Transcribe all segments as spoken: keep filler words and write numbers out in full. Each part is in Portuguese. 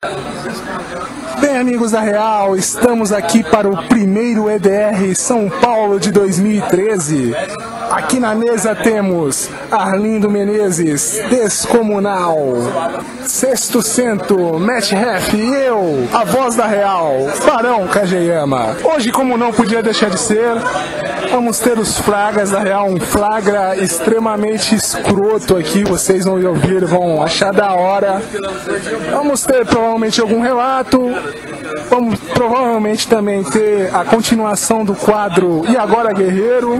Bem, amigos da Real, estamos aqui para o primeiro E D R São Paulo de dois mil e treze. Aqui na mesa temos Arlindo Menezes, Descomunal, Sexto Cento, Matt Ref e eu, a voz da Real, Barão Kageyama. Hoje, como não podia deixar de ser, vamos ter os flagas da Real, um flagra extremamente escroto aqui, vocês vão ouvir, vão achar da hora. Vamos ter provavelmente algum relato, vamos provavelmente também ter a continuação do quadro E Agora Guerreiro,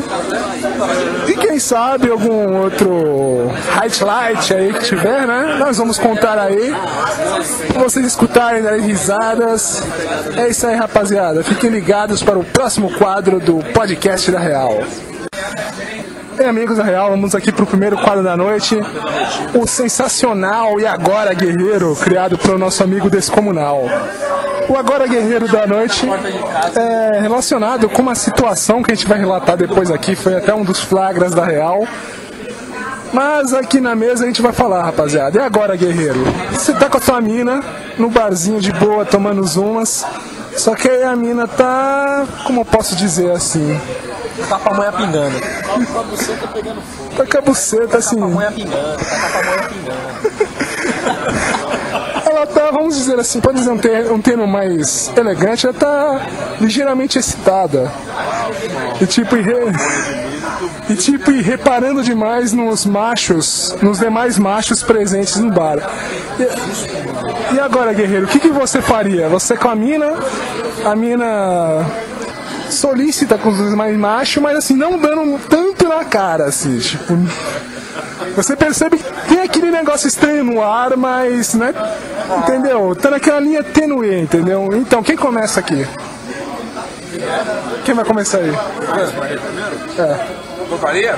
e quem sabe algum outro highlight aí que tiver, né? Nós vamos contar aí, pra vocês escutarem as risadas. É isso aí, rapaziada, fiquem ligados para o próximo quadro do podcast da Real. Bem, amigos da Real, vamos aqui para o primeiro quadro da noite, o sensacional E Agora Guerreiro, criado pelo nosso amigo Descomunal. O Agora Guerreiro da noite é relacionado com uma situação que a gente vai relatar depois aqui, foi até um dos flagras da Real. Mas aqui na mesa a gente vai falar, rapaziada. E agora, guerreiro? Você tá com a sua mina no barzinho de boa, tomando umas, só que aí a mina tá, como eu posso dizer assim, tá com a pamonha pingando. Tá com a buceta pegando fogo. Tá com a buceta assim. Tá com a pamonha pingando, tá com a pamonha pingando. Ela tá, vamos dizer assim, pode dizer um termo, um termo mais elegante, ela tá ligeiramente excitada. E tipo, e, re... e tipo, e reparando demais nos machos, nos demais machos presentes no bar. E, e agora, guerreiro, o que, que você faria? Você com a mina, a mina solícita com os demais machos, mas assim, não dando tanto na cara, assim, tipo... Você percebe que tem aquele negócio estranho no ar, mas, né, entendeu? Tá naquela linha tênue, entendeu? Então, quem começa aqui? Quem vai começar aí? É. Eu faria?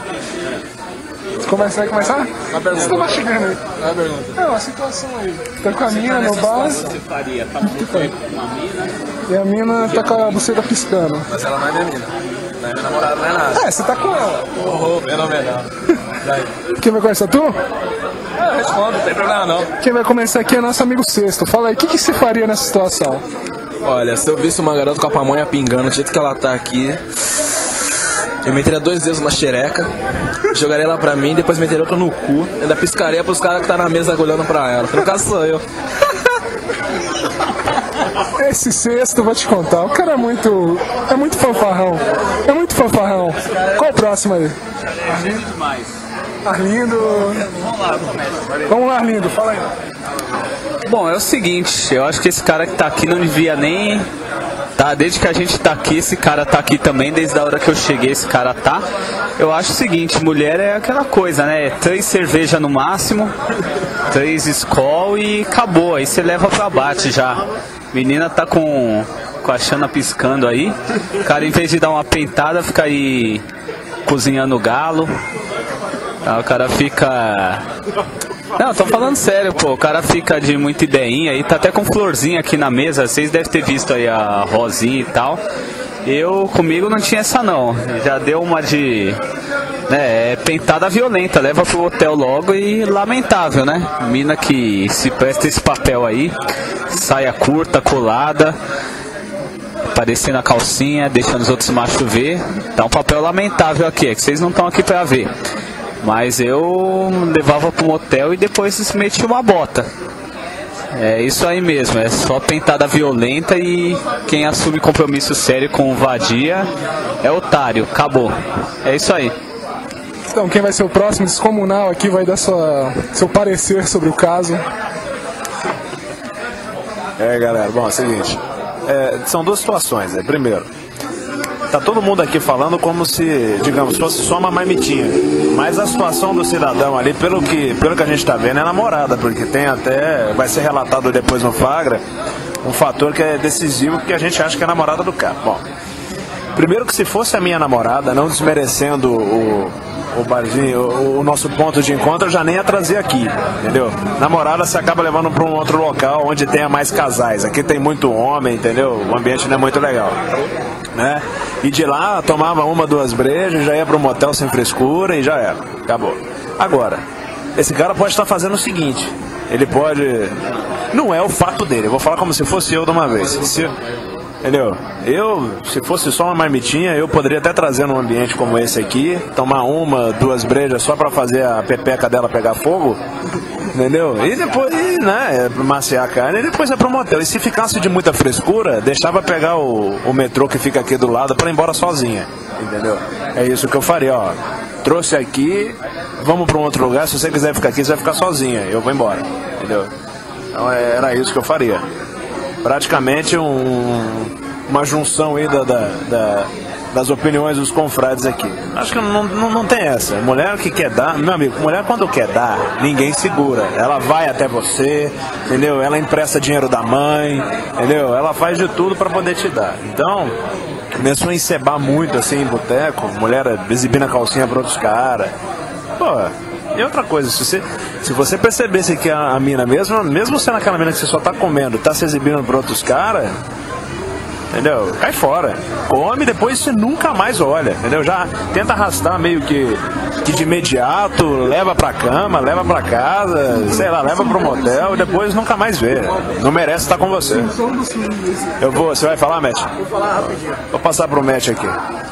Você começa aí, começar? Uma pergunta. Você tá chegando aí. Uma pergunta. É, uma situação aí. Tá com a mina no bar. Você faria? Tá com uma mina? E a mina tá com a buceta piscando. Mas ela não é minha mina. Não é minha namorada, não é nada. É, você tá com ela. Oh, fenomenal. Quem vai começar, tu? Eu respondo, não tem problema não. Quem vai começar aqui é nosso amigo Sexto. Fala aí, o que, que você faria nessa situação? Olha, se eu visse uma garota com a pamonha pingando do jeito que ela tá aqui, eu meteria dois dedos na xereca, jogaria ela pra mim, depois meteria outra no cu, ainda piscaria pros caras que tá na mesa olhando pra ela. No caso sou eu. Esse Sexto, vou te contar, o cara é muito, é muito fanfarrão, é muito fanfarrão. Qual o próximo aí? Arlindo demais. Arlindo... Vamos lá, começa. Vamos lá, Arlindo, fala aí. Bom, é o seguinte, eu acho que esse cara que tá aqui não devia nem... Tá, desde que a gente tá aqui, esse cara tá aqui também, desde a hora que eu cheguei esse cara tá. Eu acho o seguinte, mulher é aquela coisa, né? Três cerveja no máximo, três Skol e acabou, aí você leva pra bate já. Menina tá com, com a chana piscando aí, o cara em vez de dar uma pentada fica aí cozinhando galo, aí o cara fica... Não, tô falando sério, pô, o cara fica de muita ideinha aí, tá até com florzinha aqui na mesa, vocês devem ter visto aí a rosinha e tal. Eu, comigo não tinha essa não, já deu uma de... É, pentada violenta, leva pro hotel logo e lamentável, né? Mina que se presta esse papel aí, saia curta, colada, aparecendo a calcinha, deixando os outros machos ver. Tá um papel lamentável aqui, é que vocês não estão aqui pra ver. Mas eu levava pro motel e depois metia uma bota. É isso aí mesmo, é só pentada violenta e quem assume compromisso sério com vadia é otário, acabou. É isso aí. Então, quem vai ser o próximo Descomunal aqui vai dar sua, seu parecer sobre o caso. É, galera, bom, é o seguinte, é, são duas situações, né? Primeiro, tá todo mundo aqui falando como se, digamos, fosse só uma marmitinha, mas a situação do cidadão ali, pelo que, pelo que a gente tá vendo, é namorada, porque tem até, vai ser relatado depois no flagra, um fator que é decisivo, porque a gente acha que é a namorada do cara. Bom, primeiro que se fosse a minha namorada, não desmerecendo o... o barzinho, o, o nosso ponto de encontro, eu já nem ia trazer aqui, entendeu? Namorada você acaba levando para um outro local onde tenha mais casais. Aqui tem muito homem, entendeu? O ambiente não é muito legal, né? E de lá tomava uma, duas brejas, já ia para um motel sem frescura e já era, acabou. Agora, esse cara pode estar fazendo o seguinte, ele pode não é o fato dele. Eu vou falar como se fosse eu de uma vez. Se, entendeu? Eu, se fosse só uma marmitinha, eu poderia até trazer num ambiente como esse aqui, tomar uma, duas brejas só pra fazer a pepeca dela pegar fogo, entendeu? E depois, né, maciar a carne e depois é pro motel. E se ficasse de muita frescura, deixava pegar o, o metrô que fica aqui do lado pra ir embora sozinha, entendeu? É isso que eu faria, ó. Trouxe aqui, vamos pra um outro lugar, se você quiser ficar aqui, você vai ficar sozinha, eu vou embora, entendeu? Então era isso que eu faria. Praticamente um, uma junção aí da, da, da, das opiniões dos confrades aqui. Acho que não, não, não tem essa. Mulher que quer dar, meu amigo, mulher quando quer dar, ninguém segura. Ela vai até você, entendeu? Ela empresta dinheiro da mãe, entendeu? Ela faz de tudo pra poder te dar. Então, começou a encebar muito assim em boteco, mulher exibindo a calcinha pra outros caras. Pô, e outra coisa, se você, se você percebesse que a, a mina, mesmo, mesmo sendo aquela mina que você só tá comendo, tá se exibindo pra outros caras, entendeu? Cai fora. Come, depois você nunca mais olha, entendeu? Já tenta arrastar meio que, que de imediato, leva pra cama, leva pra casa, sei lá, leva pro motel e depois nunca mais vê. Não merece estar com você. Eu vou, você vai falar, Matt? Vou falar rapidinho. Vou passar pro Matt aqui.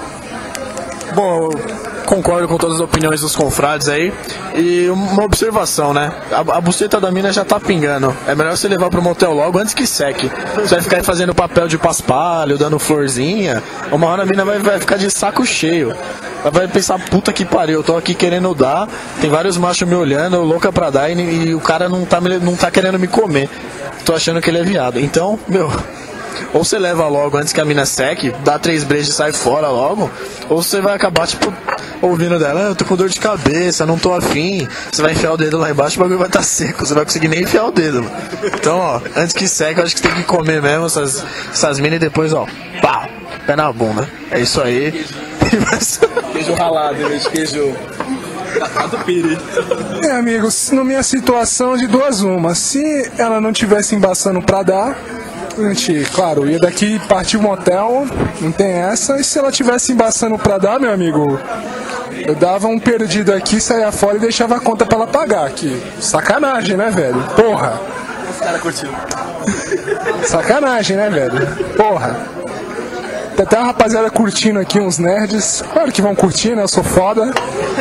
Bom, eu concordo com todas as opiniões dos confrades aí. E uma observação, né? A, a buceta da mina já tá pingando. É melhor você levar pro motel logo antes que seque. Você vai ficar aí fazendo papel de paspalho, dando florzinha. Uma hora a mina vai, vai ficar de saco cheio. Ela vai pensar, puta que pariu, eu tô aqui querendo dar. Tem vários machos me olhando, louca pra dar, e, e o cara não tá, não tá querendo me comer. Tô achando que ele é viado. Então, meu... Ou você leva logo antes que a mina seque, dá três brejas e sai fora logo, ou você vai acabar, tipo, ouvindo dela, ah, eu tô com dor de cabeça, não tô afim. Você vai enfiar o dedo lá embaixo, o bagulho vai estar seco, você vai conseguir nem enfiar o dedo, mano. Então, ó, antes que seque, eu acho que você tem que comer mesmo essas, essas minas e depois, ó, pá, pé na bunda. É isso aí. Queijo ralado, de queijo... É, amigos, na minha situação de duas uma, se ela não tivesse embaçando pra dar, a gente, claro, ia daqui partir o motel, não tem essa. E se ela tivesse embaçando pra dar, meu amigo, eu dava um perdido aqui, saía fora e deixava a conta pra ela pagar aqui. Sacanagem, né, velho? Porra. Os caras curtiram. Sacanagem, né, velho? Porra. Tem até uma rapaziada curtindo aqui, uns nerds. Claro que vão curtir, né? Eu sou foda.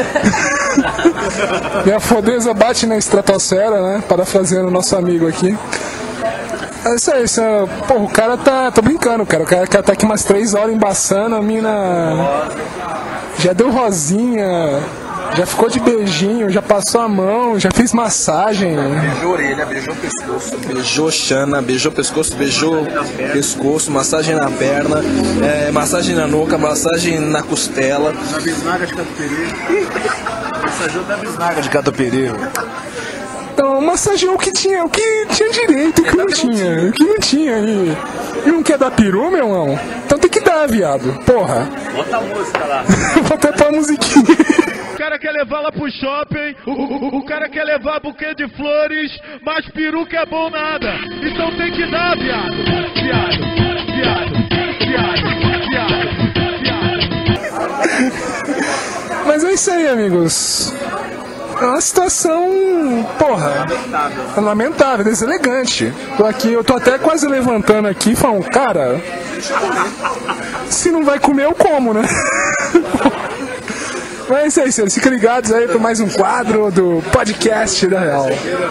Minha fodeza bate na estratosfera, né? Parafraseando o nosso amigo aqui. É isso aí, isso é... Porra, o cara tá... Tô brincando, cara. O cara, cara tá aqui umas três horas embaçando, a mina... Já deu rosinha, já ficou de beijinho, já passou a mão, já fez massagem. Beijou a orelha, beijou o pescoço. Beijou Xana, beijou pescoço, beijou pescoço, massagem na perna, é, massagem na nuca, massagem na costela. Na bisnaga de catupiry. Massageou da bisnaga de catupiry. Então, massageou o que tinha, o que tinha direito, o que não tinha, o que não tinha. E, e não quer dar peru, meu irmão? Então tem que dar, viado. Porra. Bota a música lá. Bota pra musiquinha. O cara quer levar lá pro shopping, o, o, o cara quer levar buquê de flores, mas peru que é bom nada. Então tem que dar, viado. Viado, viado, viado, viado, viado. Mas é isso aí, amigos. É uma situação, porra, lamentável, lamentável, deselegante. Tô aqui, eu tô até quase levantando aqui, falando, cara, se não vai comer, eu como, né? Mas é isso aí, senhores, fiquem ligados aí para mais um quadro do podcast da Real.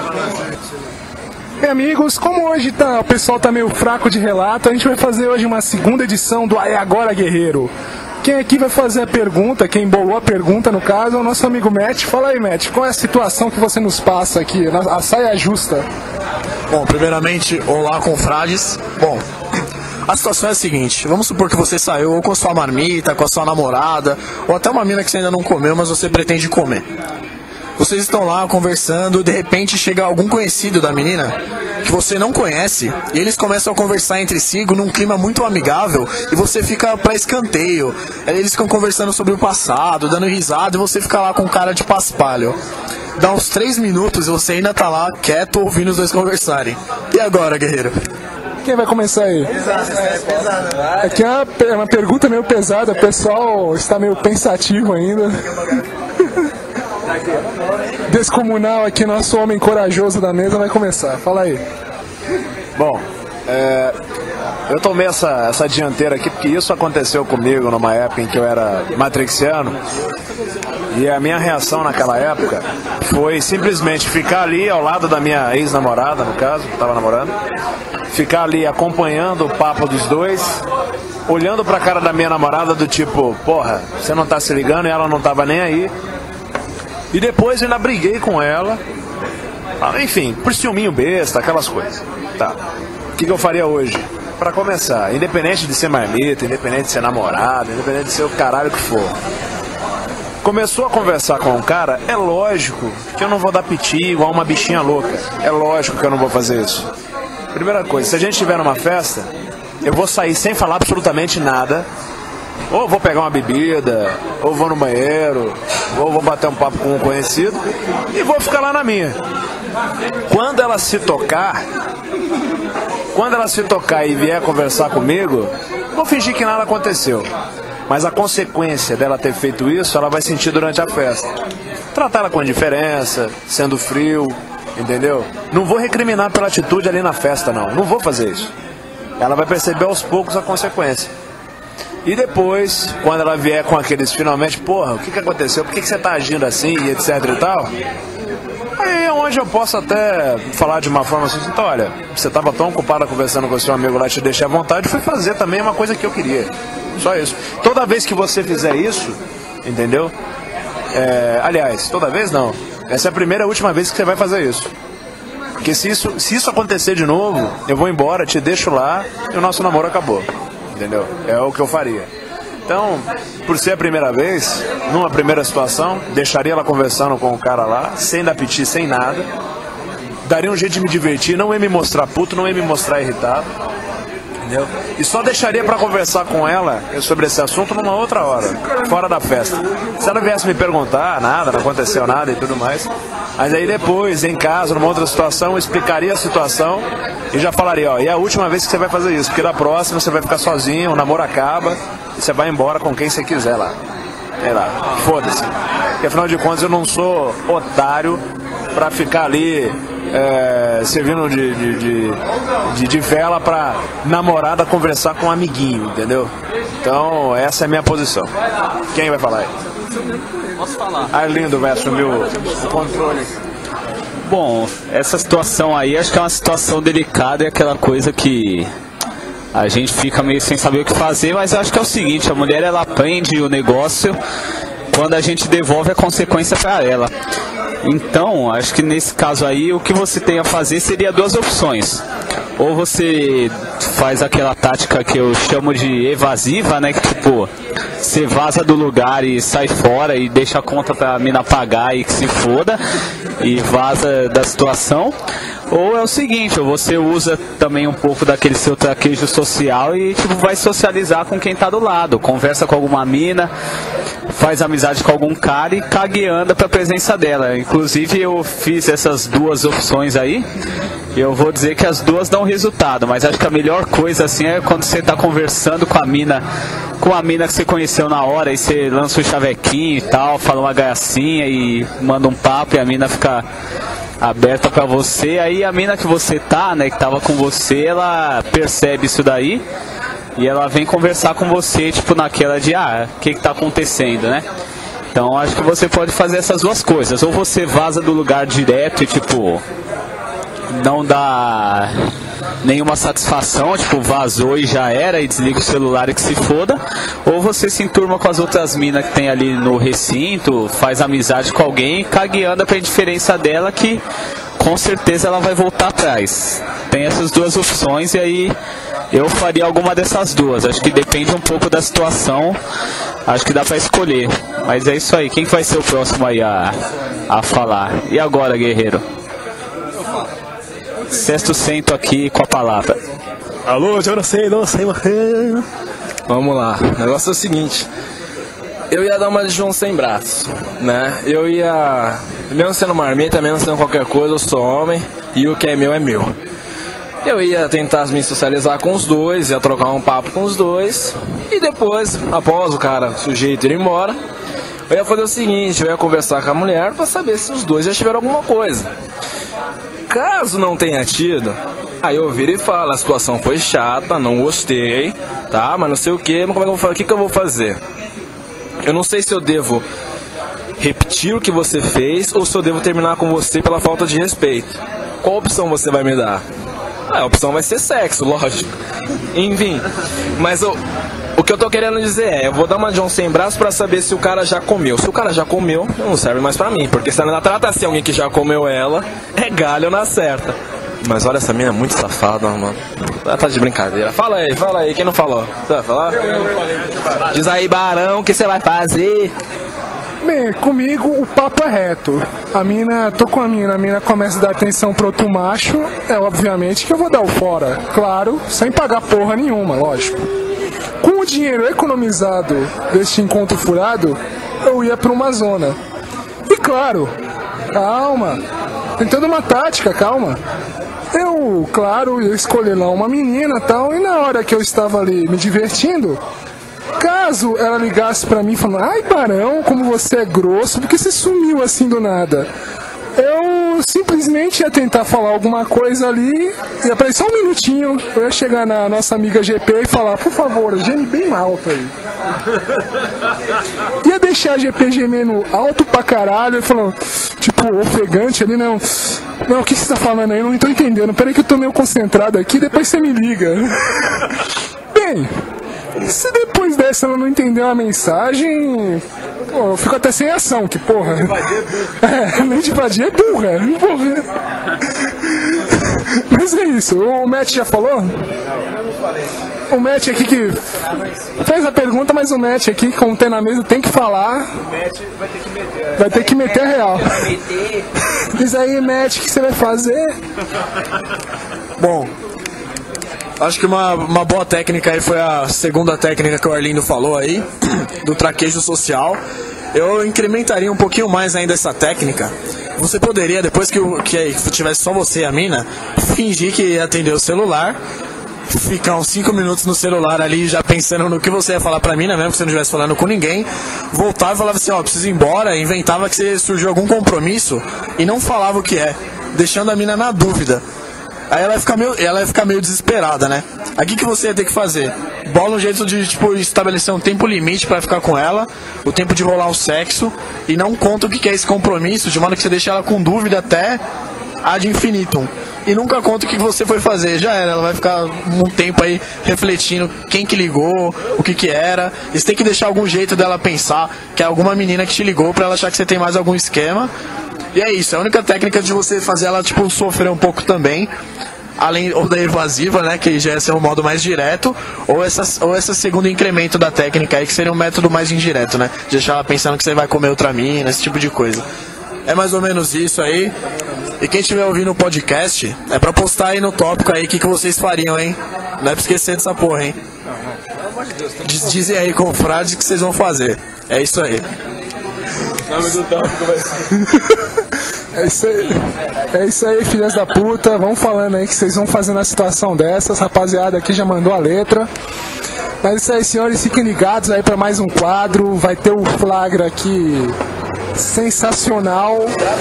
E amigos, como hoje tá, o pessoal tá meio fraco de relato, a gente vai fazer hoje uma segunda edição do Aí Agora Guerreiro. Quem aqui vai fazer a pergunta, quem bolou a pergunta no caso, é o nosso amigo Matt. Fala aí, Matt, qual é a situação que você nos passa aqui, a saia justa? Bom, primeiramente, olá, confrades. Bom, a situação é a seguinte, vamos supor que você saiu ou com a sua marmita, com a sua namorada, ou até uma mina que você ainda não comeu, mas você pretende comer. Vocês estão lá conversando, de repente chega algum conhecido da menina que você não conhece, e eles começam a conversar entre si num clima muito amigável, e você fica pra escanteio. Eles ficam conversando sobre o passado, dando risada, e você fica lá com cara de paspalho. Dá uns três minutos e você ainda tá lá quieto ouvindo os dois conversarem. E agora, guerreiro? Quem vai começar aí? Aqui é uma, uma pergunta meio pesada, o pessoal está meio pensativo ainda. Descomunal aqui, nosso homem corajoso da mesa vai começar. Fala aí. Bom, é, eu tomei essa, essa dianteira aqui porque isso aconteceu comigo numa época em que eu era matrixiano. E a minha reação naquela época foi simplesmente ficar ali ao lado da minha ex-namorada, no caso, que estava namorando, ficar ali acompanhando o papo dos dois, olhando pra cara da minha namorada do tipo, porra, você não tá se ligando, e ela não tava nem aí. E depois eu ainda briguei com ela, enfim, por ciúminho besta, aquelas coisas. Tá, o que, que eu faria hoje? Pra começar, independente de ser marmita, independente de ser namorado, independente de ser o caralho que for, começou a conversar com um cara, é lógico que eu não vou dar piti igual uma bichinha louca. É lógico que eu não vou fazer isso. Primeira coisa, se a gente estiver numa festa, eu vou sair sem falar absolutamente nada. Ou vou pegar uma bebida, ou vou no banheiro, ou vou bater um papo com um conhecido e vou ficar lá na minha. Quando ela se tocar, quando ela se tocar e vier conversar comigo, vou fingir que nada aconteceu. Mas a consequência dela ter feito isso, ela vai sentir durante a festa. Tratar ela com indiferença, sendo frio, entendeu? Não vou recriminar pela atitude ali na festa, não. Não vou fazer isso. Ela vai perceber aos poucos a consequência. E depois, quando ela vier com aqueles finalmente, porra, o que, que aconteceu? Por que, que você tá agindo assim, e etc e tal? Aí é onde eu posso até falar de uma forma assim, então, olha, você tava tão ocupada conversando com o seu amigo lá, te deixei à vontade, fui fazer também uma coisa que eu queria. Só isso. Toda vez que você fizer isso, entendeu? É, aliás, toda vez não. Essa é a primeira e última vez que você vai fazer isso. Porque se isso, se isso acontecer de novo, eu vou embora, te deixo lá e o nosso namoro acabou. Entendeu? É o que eu faria. Então, por ser a primeira vez, numa primeira situação, deixaria ela conversando com o cara lá, sem dar piti, sem nada. Daria um jeito de me divertir, não ia me mostrar puto, não ia me mostrar irritado. Entendeu? E só deixaria pra conversar com ela sobre esse assunto numa outra hora, fora da festa. Se ela viesse me perguntar, nada, não aconteceu nada e tudo mais. Mas aí depois, em casa, numa outra situação, eu explicaria a situação e já falaria, ó, e é a última vez que você vai fazer isso, porque da próxima você vai ficar sozinho, o namoro acaba e você vai embora com quem você quiser lá. Sei lá, foda-se. Porque afinal de contas eu não sou otário pra ficar ali é, servindo de, de, de, de, de vela pra namorada conversar com um amiguinho, entendeu? Então essa é a minha posição. Quem vai falar aí? Posso falar? Arlindo vai assumir o, o controle. Bom, essa situação aí acho que é uma situação delicada e aquela coisa que a gente fica meio sem saber o que fazer, mas eu acho que é o seguinte, a mulher ela aprende o negócio quando a gente devolve a consequência para ela. Então, acho que nesse caso aí, o que você tem a fazer seria duas opções. Ou você faz aquela tática que eu chamo de evasiva, né? Que tipo, você vaza do lugar e sai fora e deixa a conta pra mina pagar e que se foda. E vaza da situação. Ou é o seguinte, ou você usa também um pouco daquele seu traquejo social e tipo, vai socializar com quem tá do lado. Conversa com alguma mina, faz amizade com algum cara e caga e anda pra presença dela. Inclusive eu fiz essas duas opções aí. E eu vou dizer que as duas dão resultado, mas acho que a melhor coisa assim é quando você tá conversando com a mina, com a mina que você conheceu na hora, e você lança um chavequinho e tal, fala uma gracinha e manda um papo e a mina fica aberta pra você. Aí a mina que você tá, né, que tava com você, ela percebe isso daí e ela vem conversar com você, tipo naquela de, ah, o que que tá acontecendo, né? Então acho que você pode fazer essas duas coisas, ou você vaza do lugar direto e tipo não dá nenhuma satisfação, tipo, vazou e já era, e desliga o celular e que se foda, ou você se enturma com as outras minas que tem ali no recinto, faz amizade com alguém, caga e anda pra indiferença dela que com certeza ela vai voltar atrás. Tem essas duas opções e aí eu faria alguma dessas duas, acho que depende um pouco da situação, acho que dá pra escolher, mas é isso aí. Quem vai ser o próximo aí a, a falar? E agora, guerreiro? Sexto Cento aqui com a palavra. Alô, eu não sei, não sei, morrer. Vamos lá, o negócio é o seguinte. Eu ia dar uma de João sem braço, né? Eu ia, mesmo sendo marmita, mesmo sendo qualquer coisa, eu sou homem e o que é meu é meu. Eu ia tentar me socializar com os dois, ia trocar um papo com os dois. E depois, após o cara, o sujeito ir embora, eu ia fazer o seguinte, eu ia conversar com a mulher pra saber se os dois já tiveram alguma coisa. Caso não tenha tido, Aí eu viro e falo, a situação foi chata, não gostei, tá? Mas não sei o que, mas como é que eu vou fazer? O que, que eu vou fazer? Eu não sei se eu devo repetir o que você fez ou se eu devo terminar com você pela falta de respeito. Qual opção você vai me dar? Ah, a opção vai ser sexo, lógico. Enfim, mas eu, o que eu tô querendo dizer é, eu vou dar uma John sem braço pra saber se o cara já comeu. Se o cara já comeu, não serve mais pra mim, porque se ela trata assim alguém que já comeu ela, é galho na certa. Mas olha, essa mina é muito safada, mano. Ela tá de brincadeira. Fala aí, fala aí, quem não falou? Você vai falar? Diz aí, Barão, o que você vai fazer? Bem, comigo o papo é reto. A mina, tô com a mina, a mina começa a dar atenção pro outro macho, é obviamente que eu vou dar o fora. Claro, sem pagar porra nenhuma, lógico. Com o dinheiro economizado deste encontro furado, eu ia pra uma zona. E claro, calma, tem toda uma tática, calma. Eu, claro, ia escolher lá uma menina e tal, e na hora que eu estava ali me divertindo, caso ela ligasse pra mim falando, ai Barão, como você é grosso, por que você sumiu assim do nada? Eu simplesmente ia tentar falar alguma coisa ali, ia aparecer só um minutinho, eu ia chegar na nossa amiga G P e falar, por favor, geme bem alto aí. Ia deixar a G P gemendo alto pra caralho, e falando, tipo, ofegante ali, não. Não, o que você tá falando aí? Eu não tô entendendo, peraí que eu tô meio concentrado aqui, depois você me liga. Bem, se depois dessa ela não entender uma mensagem, pô, eu fico até sem ação, que porra. É, nem de vadia é burra, porra. Mas é isso, o Matt já falou? O Matt aqui que fez a pergunta, mas o Matt aqui, como tem na mesa, tem que falar. Vai ter que meter a real. Diz aí, Matt, o que você vai fazer? Bom, acho que uma, uma boa técnica aí foi a segunda técnica que o Arlindo falou aí, do traquejo social. Eu incrementaria um pouquinho mais ainda essa técnica. Você poderia, depois que, o, que tivesse só você e a mina, fingir que ia atender o celular, ficar uns cinco minutos no celular ali já pensando no que você ia falar pra mina, mesmo que você não estivesse falando com ninguém, voltava e falava assim, ó, preciso ir embora, inventava que você surgiu algum compromisso e não falava o que é, deixando a mina na dúvida. Aí ela ia ficar meio, ela ia ficar meio desesperada, né? Aí o que, que você ia ter que fazer? Bola um jeito de, tipo, estabelecer um tempo limite pra ficar com ela, o tempo de rolar o sexo, e não conta o que, que é esse compromisso, de modo que você deixa ela com dúvida até ad infinitum. E nunca conta o que você foi fazer, já era, ela vai ficar um tempo aí refletindo quem que ligou, o que que era, e você tem que deixar algum jeito dela pensar que é alguma menina que te ligou pra ela achar que você tem mais algum esquema. E é isso, é a única técnica de você fazer ela, tipo, sofrer um pouco também, além ou da evasiva, né, que já é um modo mais direto, ou essa, ou esse segundo incremento da técnica aí, que seria um método mais indireto, né, de deixar ela pensando que você vai comer outra mina, esse tipo de coisa. É mais ou menos isso aí. E quem estiver ouvindo o podcast, é pra postar aí no tópico aí o que, que vocês fariam, hein? Não é pra esquecer dessa porra, hein? Diz, dizem aí, confrades, o que vocês vão fazer. É isso aí. O nome do tópico vai ser... É isso aí, é isso aí, filhas da puta. Vão falando aí que vocês vão fazer na situação dessas. Rapaziada aqui já mandou a letra. Mas é isso aí, senhores, fiquem ligados aí pra mais um quadro. Vai ter o flagra aqui sensacional.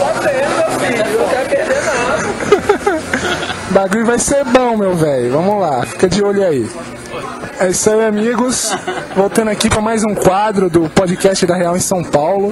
O bagulho vai ser bom, meu velho. Vamos lá, fica de olho aí. É isso aí, amigos. Voltando aqui para mais um quadro do podcast da Real em São Paulo.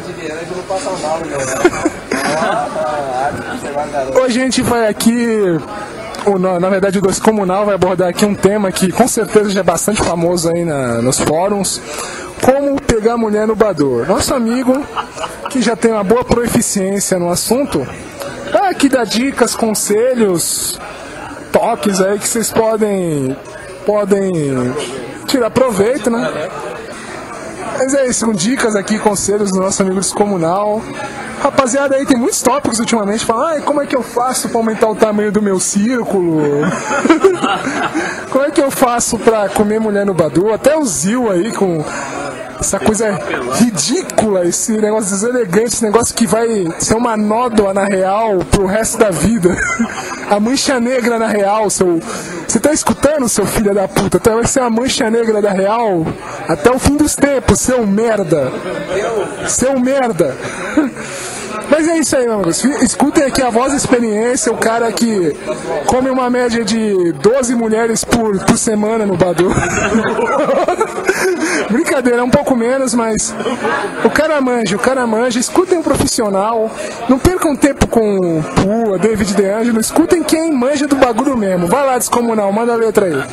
Hoje a gente vai aqui, o, na verdade o Dois Comunal vai abordar aqui um tema que com certeza já é bastante famoso aí na, nos fóruns. Como pegar mulher no bador. Nosso amigo, que já tem uma boa proficiência no assunto, vai aqui dar dicas, conselhos, toques aí que vocês podem, podem tirar proveito, né? Mas é isso, são dicas aqui, conselhos do nosso amigo descomunal. Rapaziada, aí tem muitos tópicos ultimamente, falam, ai, como é que eu faço pra aumentar o tamanho do meu círculo? Como é que eu faço pra comer mulher no bador? Até o Zil aí com essa coisa ridícula, esse negócio deselegante, esse negócio que vai ser uma nódoa na real pro resto da vida. A mancha negra na real, seu... Você tá escutando, seu filho da puta? Então vai ser a mancha negra da real até o fim dos tempos, seu merda. Seu merda. Mas é isso aí, meu amigo. Escutem aqui a voz da experiência, o cara que come uma média de doze mulheres por, por semana no Badu. Brincadeira, é um pouco menos, mas o cara manja, o cara manja. Escutem um profissional, não percam tempo com Pua, David DeAngelo, escutem quem manja do bagulho mesmo. Vai lá, Descomunal, manda a letra aí.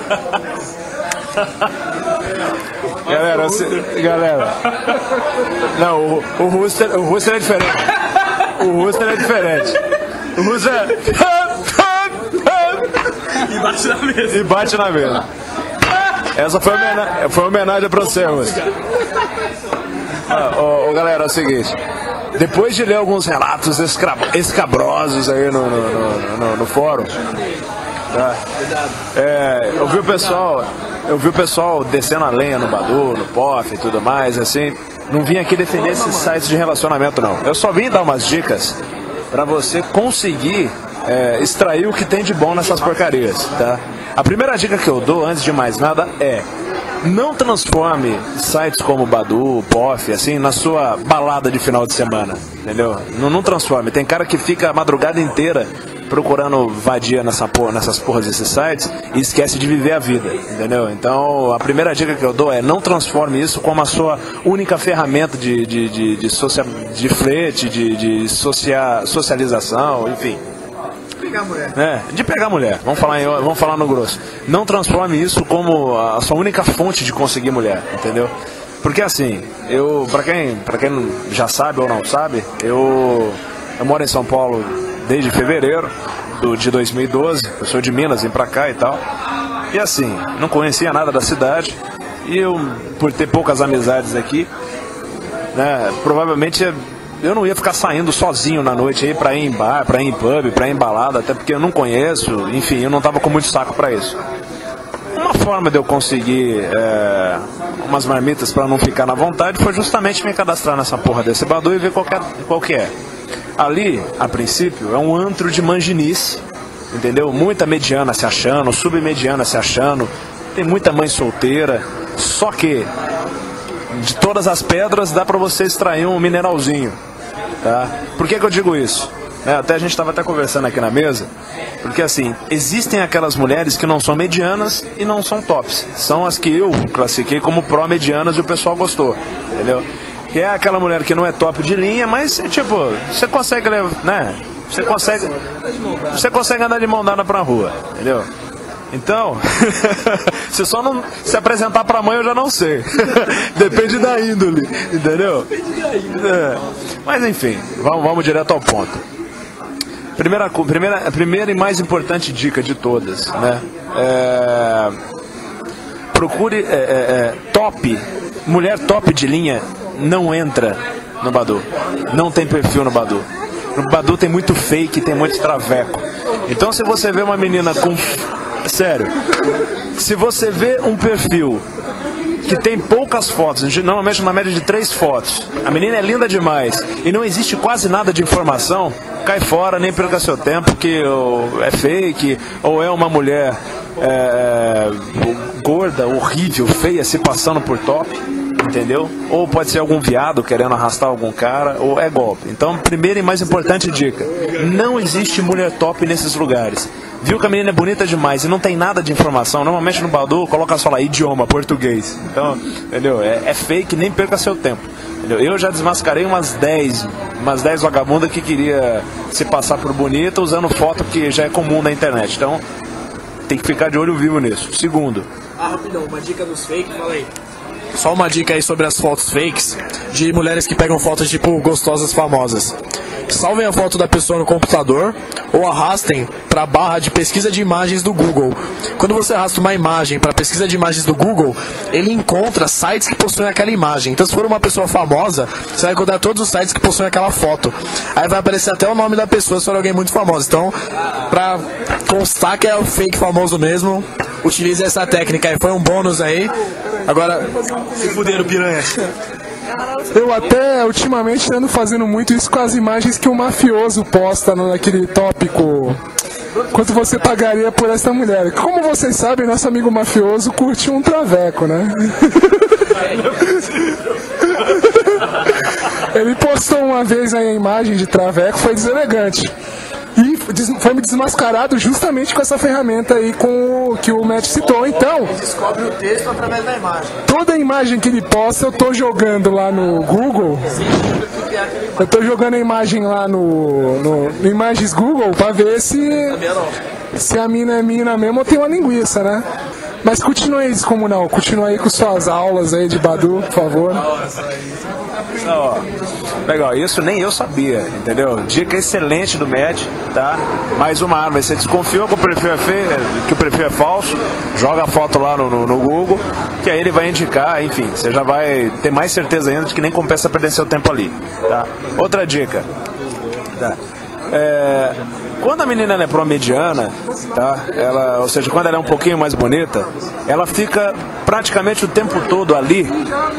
Galera, se, galera. Não, o, o Rooster, o Rooster é diferente. O Rooster é diferente. O Rooster é... E bate na mesa. E bate na mesa. Essa foi homenagem, foi homenagem pra você, Rooster. Ah, oh, oh, galera, é o seguinte. Depois de ler alguns relatos escabrosos aí no, no, no, no, no fórum, tá? É, eu vi o pessoal, eu vi o pessoal descendo a lenha no Badu, no P O F e tudo mais, assim. Não vim aqui defender esses sites de relacionamento, não. Eu só vim dar umas dicas pra você conseguir é, extrair o que tem de bom nessas porcarias, tá? A primeira dica que eu dou, antes de mais nada, é: não transforme sites como Badu, P O F, assim, na sua balada de final de semana, entendeu? Não, não transforme. Tem cara que fica a madrugada inteira procurando vadia nessa porra, nessas porras desses sites e esquece de viver a vida, entendeu? Então, a primeira dica que eu dou é: não transforme isso como a sua única ferramenta de, de, de, de, social, de flerte, de, de socia, socialização, enfim. Pegar mulher. É, de pegar mulher, vamos falar, em, vamos falar no grosso. Não transforme isso como a sua única fonte de conseguir mulher, entendeu? Porque assim, eu, pra quem, pra quem já sabe ou não sabe, eu, eu moro em São Paulo desde fevereiro do, de dois mil e doze, eu sou de Minas, vim pra cá e tal. E assim, não conhecia nada da cidade, e eu, por ter poucas amizades aqui, né, provavelmente eu não ia ficar saindo sozinho na noite aí pra ir em bar, pra ir em pub, pra ir em balada, até porque eu não conheço, enfim, eu não tava com muito saco pra isso. Uma forma de eu conseguir é, umas marmitas pra não ficar na vontade foi justamente me cadastrar nessa porra desse Badu e ver qual que é. Qual que é. Ali, a princípio, é um antro de manginice, entendeu? Muita mediana se achando, submediana se achando, tem muita mãe solteira, só que de todas as pedras dá pra você extrair um mineralzinho, tá? Por que que eu digo isso? É, até a gente estava até conversando aqui na mesa, porque assim, existem aquelas mulheres que não são medianas e não são tops, são as que eu classifiquei como pró-medianas e o pessoal gostou, entendeu? Que é aquela mulher que não é top de linha, mas tipo, você consegue, né? Você consegue, você consegue andar de mão dada pra rua, entendeu? Então, se só não se apresentar pra mãe, eu já não sei. Depende da índole, entendeu? É. Mas enfim, vamos, vamos direto ao ponto. Primeira, primeira, a primeira e mais importante dica de todas, né? É, procure é, é, top, mulher top de linha não entra no Badu. Não tem perfil no Badu. No Badu tem muito fake, tem muito traveco. Então se você vê uma menina com... Sério, se você vê um perfil que tem poucas fotos, normalmente uma média de três fotos, a menina é linda demais e não existe quase nada de informação, cai fora, nem perca seu tempo, que ou é fake, ou é uma mulher é, gorda, horrível, feia, se passando por top, entendeu? Ou pode ser algum viado querendo arrastar algum cara, ou é golpe. Então, primeira e mais importante dica: não existe mulher top nesses lugares. Viu que a menina é bonita demais e não tem nada de informação, normalmente no Badu coloca só lá idioma, português. Então, entendeu? É, é fake, nem perca seu tempo. Entendeu? Eu já desmascarei umas dez, umas dez vagabundas que queria se passar por bonita usando foto que já é comum na internet. Então, tem que ficar de olho vivo nisso. Segundo. Ah, rapidão, uma dica dos fake, fala aí. Só uma dica aí sobre as fotos fakes de mulheres que pegam fotos tipo gostosas famosas. Salvem a foto da pessoa no computador ou arrastem para a barra de pesquisa de imagens do Google. Quando você arrasta uma imagem para pesquisa de imagens do Google, ele encontra sites que possuem aquela imagem. Então, se for uma pessoa famosa, você vai encontrar todos os sites que possuem aquela foto. Aí vai aparecer até o nome da pessoa se for alguém muito famoso. Então, para constar que é o fake famoso mesmo, utilize essa técnica aí. Foi um bônus aí. Agora, se fuderam, piranha. Eu até ultimamente ando fazendo muito isso com as imagens que o mafioso posta naquele tópico: quanto você pagaria por essa mulher? Como vocês sabem, nosso amigo mafioso curte um traveco, né? Ele postou uma vez aí a imagem de traveco, foi deselegante. E foi me desmascarado justamente com essa ferramenta aí com o que o Matt citou. Então, Descobre o texto através da imagem. toda a imagem que ele posta, eu tô jogando lá no Google. Eu tô jogando a imagem lá no, no, no Imagens Google pra ver se, se a mina é mina mesmo ou tem uma linguiça, né? Mas continue aí, Descomunal. Continue aí com suas aulas aí de Badu, por favor. Ó, legal, isso nem eu sabia, entendeu? Dica excelente do Matt, tá? Mais uma arma, você desconfiou que o perfil é feio, que o perfil é falso, joga a foto lá no, no, no Google, que aí ele vai indicar, enfim, você já vai ter mais certeza ainda de que nem compensa perder seu tempo ali, tá? Outra dica, tá? É, quando a menina ela é promediana, tá? Ela, ou seja, quando ela é um pouquinho mais bonita, ela fica praticamente o tempo todo ali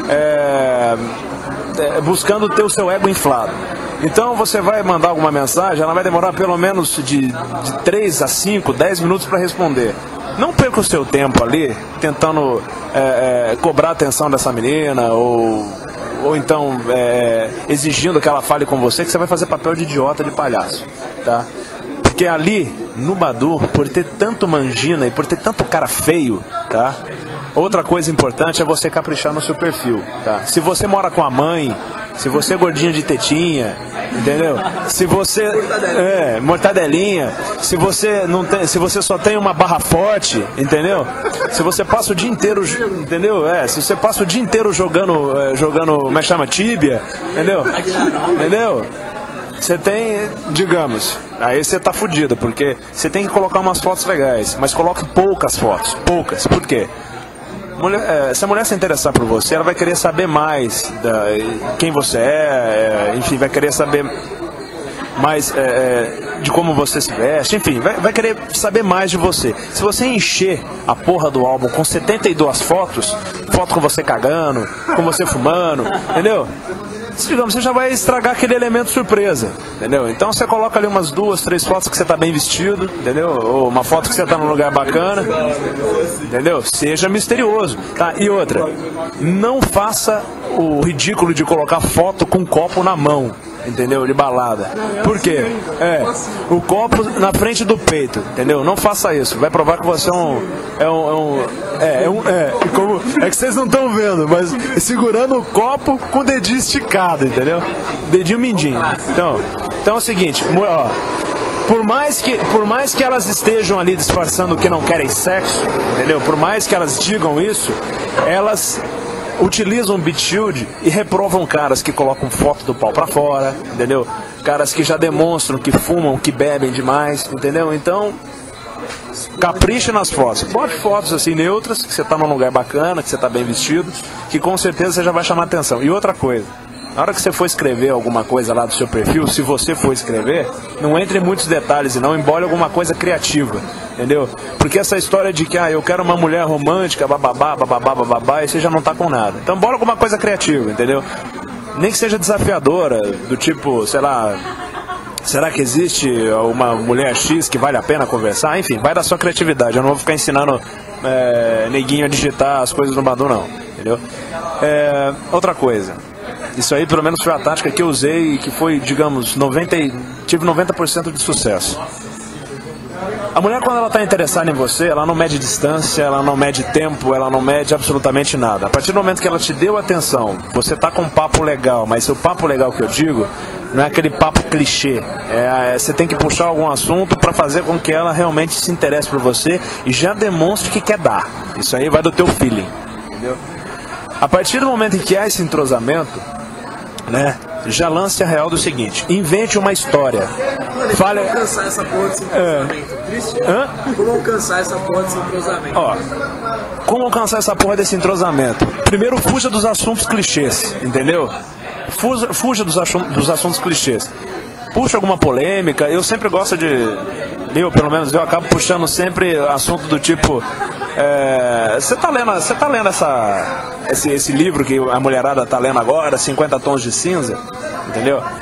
é, é, buscando ter o seu ego inflado. Então você vai mandar alguma mensagem, ela vai demorar pelo menos de, de três a cinco, dez minutos para responder. Não perca o seu tempo ali tentando é, é, cobrar a atenção dessa menina ou... ou então é, exigindo que ela fale com você, que você vai fazer papel de idiota, de palhaço, tá? Porque ali, no Badu, por ter tanto mangina e por ter tanto cara feio, tá? Outra coisa importante é você caprichar no seu perfil, tá? Se você mora com a mãe, se você é gordinho de tetinha, entendeu? Se você é mortadelinha, se você não tem, se você só tem uma barra forte, entendeu? Se você passa o dia inteiro, entendeu? É, se você passa o dia inteiro jogando, é, jogando, como é que chama, tíbia, entendeu? Entendeu? Você tem, digamos, aí você tá fudido, porque você tem que colocar umas fotos legais, mas coloque poucas fotos, poucas. Por quê? Mulher, é, se a mulher se interessar por você, ela vai querer saber mais da, quem você é, é, enfim, vai querer saber mais é, é, de como você se veste, enfim, vai, vai querer saber mais de você. Se você encher a porra do álbum com setenta e duas fotos, foto com você cagando, com você fumando, entendeu? Digamos, você já vai estragar aquele elemento surpresa, entendeu? Então você coloca ali umas duas, três fotos que você tá bem vestido, entendeu? Ou uma foto que você tá num lugar bacana, entendeu? Seja misterioso, tá? E outra, não faça o ridículo de colocar foto com um copo na mão, entendeu? De balada. Por quê? É, o copo na frente do peito, entendeu? Não faça isso. Vai provar que você é um... É um... É, um, é, é, um, é, como, é que vocês não estão vendo, mas segurando o copo com o dedinho esticado, entendeu? Dedinho mindinho. Então, então é o seguinte, ó... Por mais, que, por mais que elas estejam ali disfarçando que não querem sexo, entendeu? Por mais que elas digam isso, elas... utilizam o beat shield e reprovam caras que colocam foto do pau pra fora, entendeu? Caras que já demonstram que fumam, que bebem demais, entendeu? Então, capriche nas fotos. Bote fotos assim neutras, que você tá num lugar bacana, que você tá bem vestido, que com certeza você já vai chamar atenção. E outra coisa, na hora que você for escrever alguma coisa lá do seu perfil, se você for escrever, não entre em muitos detalhes e não embole alguma coisa criativa, entendeu? Porque essa história de que, ah, eu quero uma mulher romântica, bababá, bababá, bababá, e você já não tá com nada. Então bora alguma coisa criativa, entendeu? Nem que seja desafiadora, do tipo, sei lá, será que existe uma mulher X que vale a pena conversar? Enfim, vai da sua criatividade, eu não vou ficar ensinando é, neguinho a digitar as coisas no Badu não, entendeu? É, outra coisa... Isso aí, pelo menos, foi a tática que eu usei e que foi, digamos, noventa, tive noventa por cento de sucesso. A mulher, quando ela está interessada em você, ela não mede distância, ela não mede tempo, ela não mede absolutamente nada. A partir do momento que ela te deu atenção, você está com um papo legal, mas o papo legal que eu digo não é aquele papo clichê. É, é, você tem que puxar algum assunto para fazer com que ela realmente se interesse por você e já demonstre que quer dar. Isso aí vai do teu feeling, entendeu? A partir do momento em que há esse entrosamento, né, já lance a real do seguinte: invente uma história. Fale... Como alcançar essa porra desse entrosamento? É. Hã? Como alcançar essa porra desse entrosamento? Ó, como alcançar essa porra desse entrosamento? Primeiro, fuja dos assuntos clichês, entendeu? Fuja, fuja dos, assuntos, dos assuntos clichês. Puxa alguma polêmica. Eu sempre gosto de... Eu, pelo menos, eu acabo puxando sempre assunto do tipo... Você é, tá lendo, você tá lendo essa, esse, esse livro que a mulherada tá lendo agora, cinquenta tons de cinza, entendeu?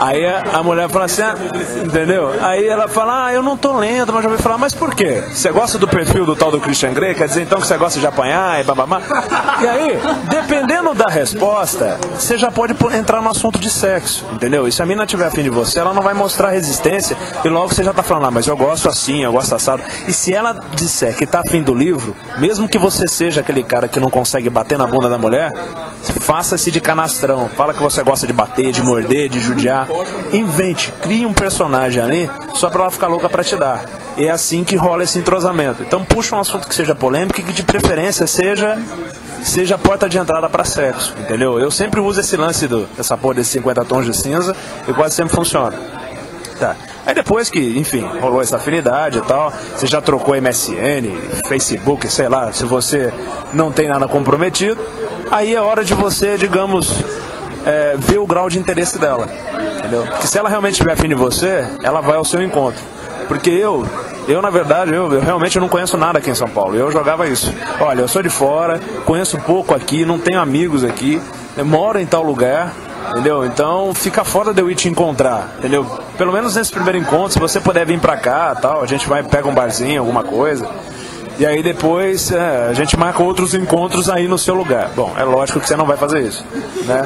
Aí a, a mulher fala assim, ah, entendeu? Aí ela fala, ah, eu não tô lendo, mas já ouvi falar, mas por quê? Você gosta do perfil do tal do Christian Grey? Quer dizer então que você gosta de apanhar e bababá? E aí, dependendo da resposta, você já pode entrar no assunto de sexo, entendeu? E se a mina tiver afim de você, ela não vai mostrar resistência e logo você já tá falando, ah, mas eu gosto assim, eu gosto assado. E se ela disser que tá afim do livro, mesmo que você seja aquele cara que não consegue bater na bunda da mulher, faça-se de canastrão, fala que você gosta de bater, de morder, de judiar. Invente, crie um personagem ali só pra ela ficar louca pra te dar. E é assim que rola esse entrosamento. Então puxa um assunto que seja polêmico e que de preferência seja seja a porta de entrada pra sexo, entendeu? Eu sempre uso esse lance do, dessa porra desses cinquenta tons de cinza e quase sempre funciona. Tá. Aí depois que, enfim, rolou essa afinidade e tal, você já trocou M S N, Facebook, sei lá, se você não tem nada comprometido, aí é hora de você, digamos, é, ver o grau de interesse dela, entendeu? Porque se ela realmente estiver afim de você, ela vai ao seu encontro. Porque eu, eu na verdade, eu, eu realmente não conheço nada aqui em São Paulo, eu jogava isso. Olha, eu sou de fora, conheço pouco aqui, não tenho amigos aqui, eu moro em tal lugar, entendeu? Então fica fora de eu ir te encontrar, entendeu? Pelo menos nesse primeiro encontro, se você puder vir pra cá, tal, a gente vai, pega um barzinho, alguma coisa. E aí depois é, a gente marca outros encontros aí no seu lugar. Bom, é lógico que você não vai fazer isso, né?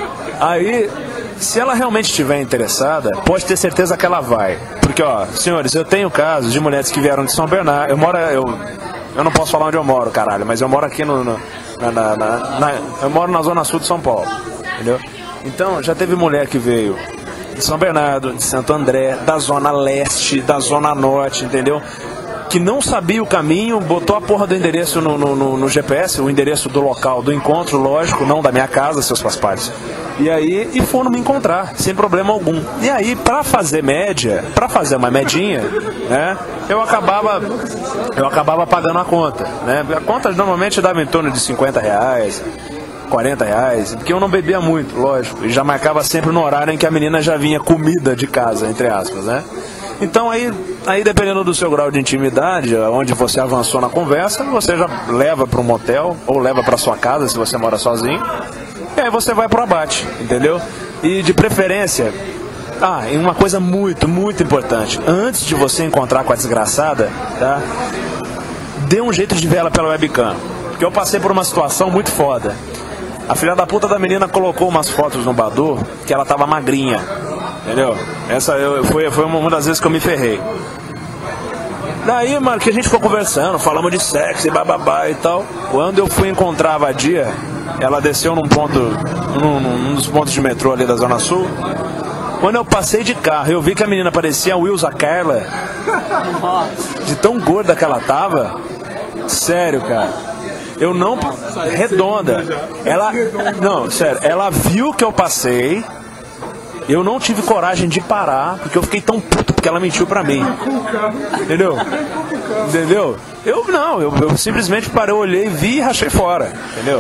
Aí, se ela realmente estiver interessada, pode ter certeza que ela vai. Porque, ó, senhores, eu tenho casos de mulheres que vieram de São Bernardo. Eu moro, eu, eu não posso falar onde eu moro, caralho, mas eu moro aqui no, no na, na, na, na, eu moro na zona sul de São Paulo, entendeu? Então, já teve mulher que veio de São Bernardo, de Santo André, da zona leste, da zona norte, entendeu? Que não sabia o caminho, botou a porra do endereço no, no, no, no G P S, o endereço do local do encontro, lógico, não da minha casa, seus paspares. E aí, e foram me encontrar, sem problema algum. E aí, pra fazer média, pra fazer uma medinha, né, eu acabava, eu acabava pagando a conta, né? A conta normalmente dava em torno de cinquenta reais, quarenta reais, porque eu não bebia muito, lógico, e já marcava sempre no horário em que a menina já vinha comida de casa, entre aspas, né? Então aí, aí dependendo do seu grau de intimidade, onde você avançou na conversa, você já leva para um motel ou leva para sua casa se você mora sozinho. E aí você vai pro abate, entendeu? E de preferência, ah, e uma coisa muito, muito importante, antes de você encontrar com a desgraçada, tá? Dê um jeito de ver ela pela webcam, porque eu passei por uma situação muito foda. A filha da puta da menina colocou umas fotos no Badoo que ela tava magrinha. Entendeu? Essa eu, foi, foi uma das vezes que eu me ferrei. Daí, mano, que a gente ficou conversando, falamos de sexo e bababá e tal. Quando eu fui encontrar a vadia, ela desceu num ponto, num, num dos pontos de metrô ali da Zona Sul. Quando eu passei de carro, eu vi que a menina parecia a Wilza Carla. De tão gorda que ela tava. Sério, cara. Eu não... Redonda. Ela... Não, sério. Ela viu que eu passei... Eu não tive coragem de parar, porque eu fiquei tão puto, porque ela mentiu pra mim. Entendeu? Entendeu? Eu não, eu, eu simplesmente parei, olhei, vi e rachei fora. Entendeu?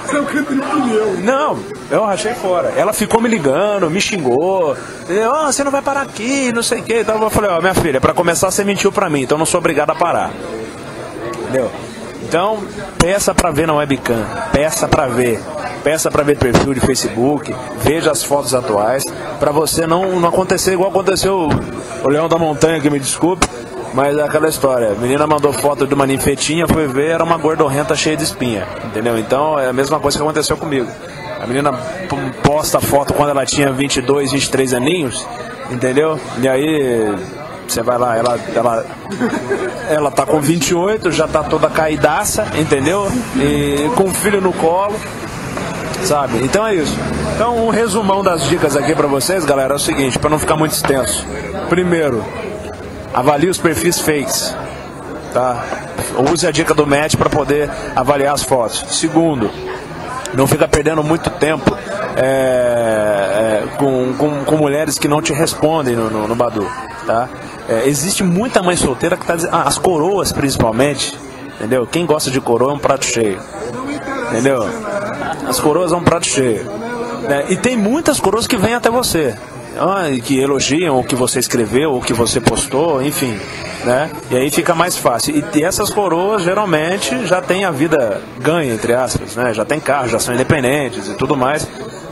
Não, eu rachei fora. Ela ficou me ligando, me xingou. Entendeu? Oh, você não vai parar aqui, não sei o que. Então eu falei, ó, oh, minha filha, pra começar você mentiu pra mim, então eu não sou obrigado a parar. Entendeu? Então, peça pra ver na webcam, peça pra ver. Peça para ver perfil de Facebook, veja as fotos atuais, para você não, não acontecer igual aconteceu o Leão da Montanha, que me desculpe, mas é aquela história, a menina mandou foto de uma ninfetinha, foi ver, era uma gordorrenta cheia de espinha, entendeu? Então é a mesma coisa que aconteceu comigo. A menina posta a foto quando ela tinha vinte e dois, vinte e três aninhos, entendeu? E aí... Você vai lá, ela, ela, ela tá com vinte e oito, já tá toda caidaça, entendeu? E com o filho no colo, sabe? Então é isso. Então um resumão das dicas aqui pra vocês, galera, é o seguinte, pra não ficar muito extenso. Primeiro, avalie os perfis fakes, tá? Use a dica do Matt pra poder avaliar as fotos. Segundo, não fica perdendo muito tempo é, é, com, com, com mulheres que não te respondem no, no, no Badoo, tá? É, existe muita mãe solteira que tá dizendo, ah, as coroas principalmente, entendeu? Quem gosta de coroa é um prato cheio, entendeu? As coroas são um prato cheio, né? E tem muitas coroas que vêm até você, ah, que elogiam o que você escreveu, o que você postou, enfim, né? E aí fica mais fácil. E essas coroas geralmente já têm a vida ganha, entre aspas, né? Já tem carro, já são independentes e tudo mais.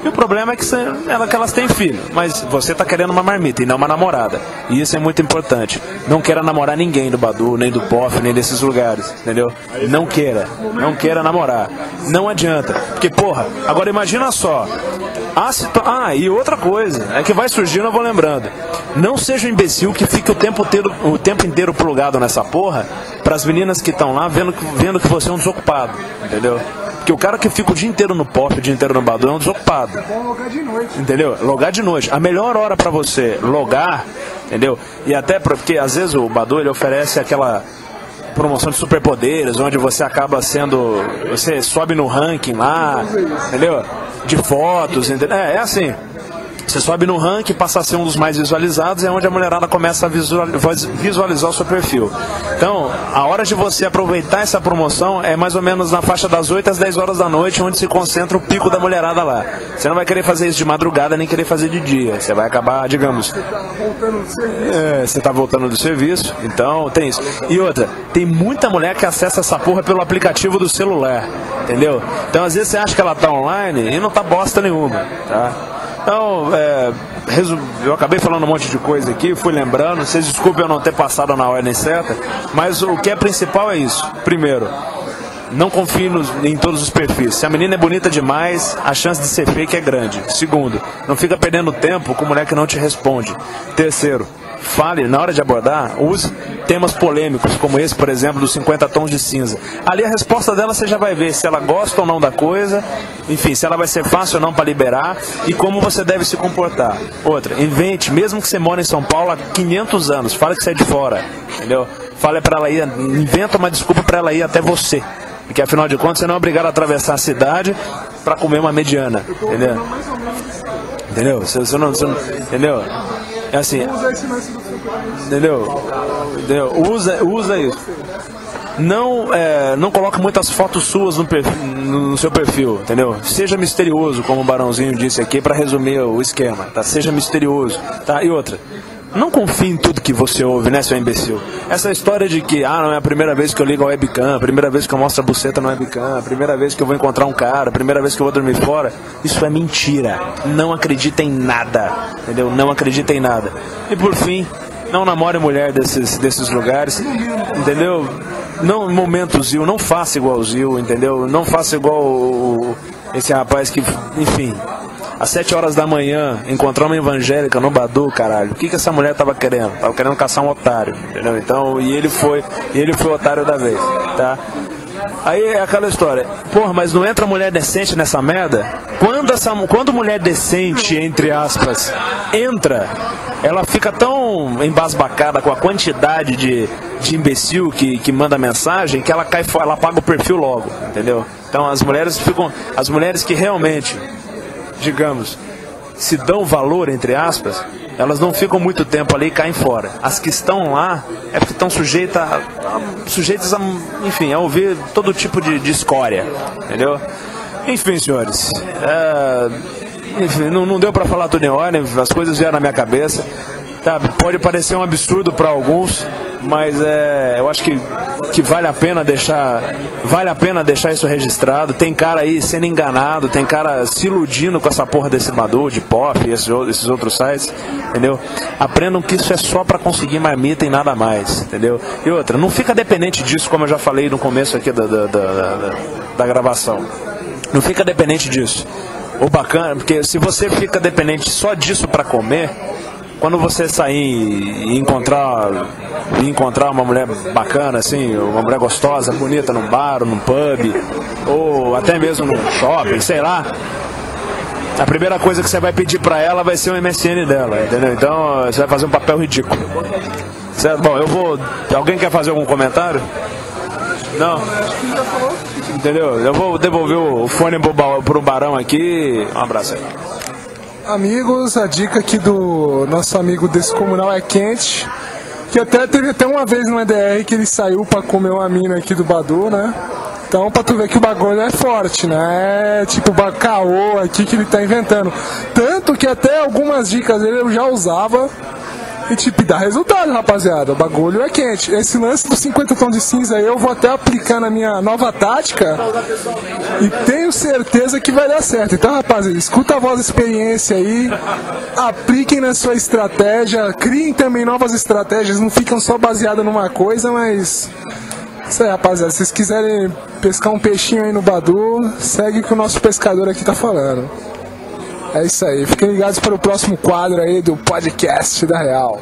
E o problema é que, cê, ela, que elas têm filho, mas você tá querendo uma marmita e não uma namorada. E isso é muito importante. Não queira namorar ninguém do Badu, nem do P O F, nem desses lugares, entendeu? Não queira, não queira namorar. Não adianta. Porque, porra, agora imagina só. Ah, situ... ah, e outra coisa, é que vai surgindo, eu vou lembrando. Não seja um imbecil que fique o tempo inteiro, o tempo inteiro plugado nessa porra para as meninas que estão lá vendo, vendo que você é um desocupado, entendeu? Porque o cara que fica o dia inteiro no pop, o dia inteiro no Badu é um desocupado. É bom logar de noite. Entendeu? Logar de noite. A melhor hora pra você logar, entendeu? E até porque às vezes o Badu ele oferece aquela promoção de superpoderes, onde você acaba sendo. Você sobe no ranking lá, entendeu? De fotos, entendeu? É, é assim. Você sobe no ranking, passa a ser um dos mais visualizados, é onde a mulherada começa a visualizar o seu perfil. Então, a hora de você aproveitar essa promoção é mais ou menos na faixa das oito às dez horas da noite, onde se concentra o pico da mulherada lá. Você não vai querer fazer isso de madrugada, nem querer fazer de dia. Você vai acabar, digamos... É, você está voltando do serviço, então tem isso. E outra, tem muita mulher que acessa essa porra pelo aplicativo do celular, entendeu? Então, às vezes você acha que ela está online e não tá bosta nenhuma, tá? Então, é, eu acabei falando um monte de coisa aqui, fui lembrando, vocês desculpem eu não ter passado na ordem certa, mas o que é principal é isso. Primeiro, não confie nos, em todos os perfis. Se a menina é bonita demais, a chance de ser fake é grande. Segundo, não fica perdendo tempo com mulher que não te responde. Terceiro, fale, na hora de abordar, use temas polêmicos, como esse, por exemplo, dos cinquenta tons de cinza. Ali a resposta dela você já vai ver se ela gosta ou não da coisa, enfim, se ela vai ser fácil ou não para liberar e como você deve se comportar. Outra, invente, mesmo que você mora em São Paulo há quinhentos anos, fala que você é de fora, entendeu? Fale para ela ir, inventa uma desculpa para ela ir até você. Porque afinal de contas você não é obrigado a atravessar a cidade para comer uma mediana, entendeu? Entendeu? Você, você não, você não, entendeu? É assim, entendeu? entendeu? Usa, usa isso. Não, é, não coloque muitas fotos suas no, perfil, no seu perfil, entendeu? Seja misterioso, como o Barãozinho disse aqui, para resumir o esquema, tá? Seja misterioso, tá? E outra, não confie em tudo que você ouve, né, seu imbecil? Essa história de que, ah, não é a primeira vez que eu ligo a webcam, a primeira vez que eu mostro a buceta na webcam, a primeira vez que eu vou encontrar um cara, a primeira vez que eu vou dormir fora, isso é mentira. Não acredita em nada, entendeu? Não acredita em nada. E por fim, não namore mulher desses, desses lugares, entendeu? Não, momento Zil, não faça igual o Zil, entendeu? Não faça igual o, esse rapaz que, enfim... Às sete horas da manhã, encontrar uma evangélica no Badu, caralho. O que que essa mulher tava querendo? Tava querendo caçar um otário, entendeu? Então, e ele foi, e ele foi o otário da vez, tá? Aí é aquela história, porra, mas não entra mulher decente nessa merda? Quando, essa, quando mulher decente, entre aspas, entra, ela fica tão embasbacada com a quantidade de, de imbecil que, que manda mensagem que ela cai fora, ela apaga o perfil logo, entendeu? Então as mulheres ficam, as mulheres que realmente, digamos, se dão valor, entre aspas, elas não ficam muito tempo ali e caem fora. As que estão lá é porque estão sujeitas a, a, sujeitas a, enfim, a ouvir todo tipo de, de escória, entendeu? Enfim, senhores, é, enfim, não, não deu para falar tudo em ordem, as coisas vieram na minha cabeça. Tá, pode parecer um absurdo para alguns, mas é, eu acho que, que vale a pena deixar, vale a pena deixar isso registrado. Tem cara aí sendo enganado, tem cara se iludindo com essa porra desse Badu, de Pop e esses, esses outros sites, entendeu? Aprendam que isso é só para conseguir marmita e nada mais, entendeu? E outra, não fica dependente disso, como eu já falei no começo aqui da, da, da, da, da gravação. Não fica dependente disso. O bacana, porque se você fica dependente só disso para comer, quando você sair e encontrar, e encontrar uma mulher bacana, assim, uma mulher gostosa, bonita num bar, ou num pub, ou até mesmo num shopping, sei lá, a primeira coisa que você vai pedir pra ela vai ser o M S N dela, entendeu? Então você vai fazer um papel ridículo. Certo? Bom, eu vou... Alguém quer fazer algum comentário? Não? Entendeu? Eu vou devolver o fone pro Barão aqui. Um abraço aí. Amigos, a dica aqui do nosso amigo Descomunal é quente. Que até teve até uma vez no E D R que ele saiu pra comer uma mina aqui do Badu, né? Então pra tu ver que o bagulho é forte, né? É tipo o caô aqui que ele tá inventando. Tanto que até algumas dicas dele eu já usava E tipo, dá resultado, rapaziada. O bagulho é quente. Esse lance dos cinquenta tons de cinza aí eu vou até aplicar na minha nova tática. E tenho certeza que vai dar certo. Então, rapaziada, escuta a voz da experiência aí. Apliquem na sua estratégia. Criem também novas estratégias. Não ficam só baseadas numa coisa, mas... Isso aí, rapaziada. Se vocês quiserem pescar um peixinho aí no Badu, segue o que o nosso pescador aqui tá falando. É isso aí, fiquem ligados para o próximo quadro aí do podcast da Real.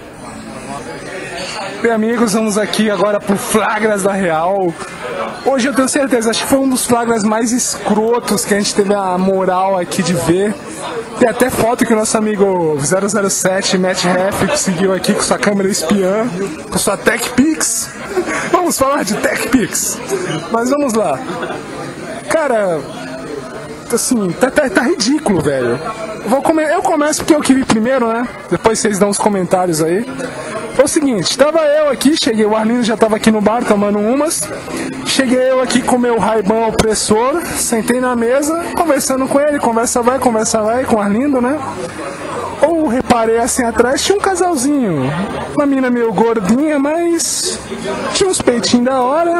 Bem, amigos, vamos aqui agora pro Flagras da Real. Hoje eu tenho certeza, acho que foi um dos flagras mais escrotos que a gente teve a moral aqui de ver. Tem até foto que o nosso amigo zero zero sete, Matt Ref, conseguiu aqui com sua câmera espiã, com sua TechPix. Vamos falar de TechPix. Mas vamos lá. Cara... Assim, tá, tá, tá ridículo, velho. Eu, vou come... eu começo porque eu que vi primeiro, né? Depois vocês dão os comentários aí. Foi o seguinte, tava eu aqui, cheguei, o Arlindo já tava aqui no bar tomando umas. Cheguei eu aqui com meu Ray-Ban opressor, sentei na mesa, conversando com ele, conversa vai, conversa vai, com o Arlindo, né? Ou reparei assim atrás, tinha um casalzinho. Uma mina meio gordinha, mas tinha uns peitinhos da hora.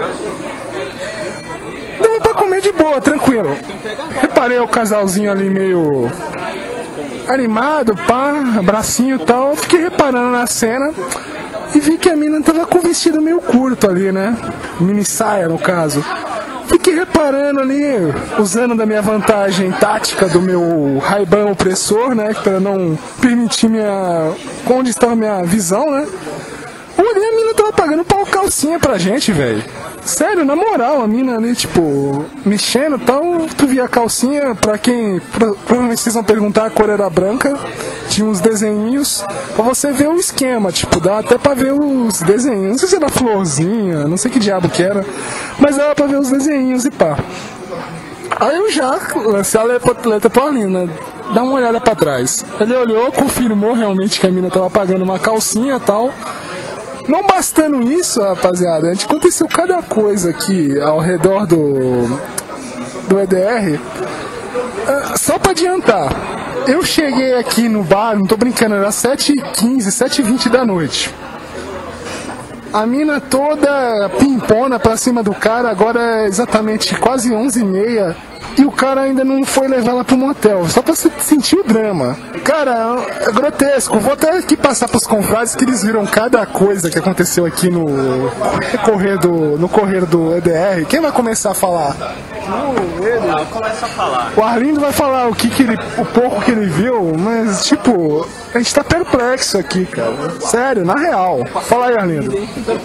Deu pra comer de boa, tranquilo. Reparei o casalzinho ali meio animado, pá, abracinho e tal. Fiquei reparando na cena e vi que a mina tava com o vestido meio curto ali, né? Mini saia, no caso. Fiquei reparando ali, usando da minha vantagem tática do meu Ray-Ban opressor, né? Pra não permitir minha... onde estava a minha visão, né? Olhei, a mina tava pagando pau calcinha pra gente, velho. Sério, na moral, a mina ali, tipo, mexendo e tal, tu via a calcinha, pra quem, pro, provavelmente vocês vão perguntar, a cor era branca, tinha uns desenhinhos, pra você ver o esquema, tipo, dá até pra ver os desenhos, não sei se era florzinha, não sei que diabo que era, mas dava pra ver os desenhinhos e pá. Aí eu já lancei a letra pra Arlindo, né? Dá uma olhada pra trás. Ele olhou, confirmou realmente que a mina tava pagando uma calcinha e tal. Não bastando isso, rapaziada, a gente aconteceu cada coisa aqui ao redor do, do E D R. Uh, só pra adiantar, eu cheguei aqui no bar, não tô brincando, era sete e quinze, sete e vinte da noite. A mina toda pimpona pra cima do cara, agora é exatamente quase onze e meia. E o cara ainda não foi levar ela pro motel, só pra você sentir o drama. Cara, é grotesco. Vou até aqui passar pros confrades que eles viram cada coisa que aconteceu aqui no correr do, no correr do E D R. Quem vai começar a falar? Não, ele. Ah, eu começo a falar. O Arlindo vai falar o que, que ele, o pouco que ele viu, mas tipo, a gente tá perplexo aqui, cara. Sério, na real. Fala aí, Arlindo.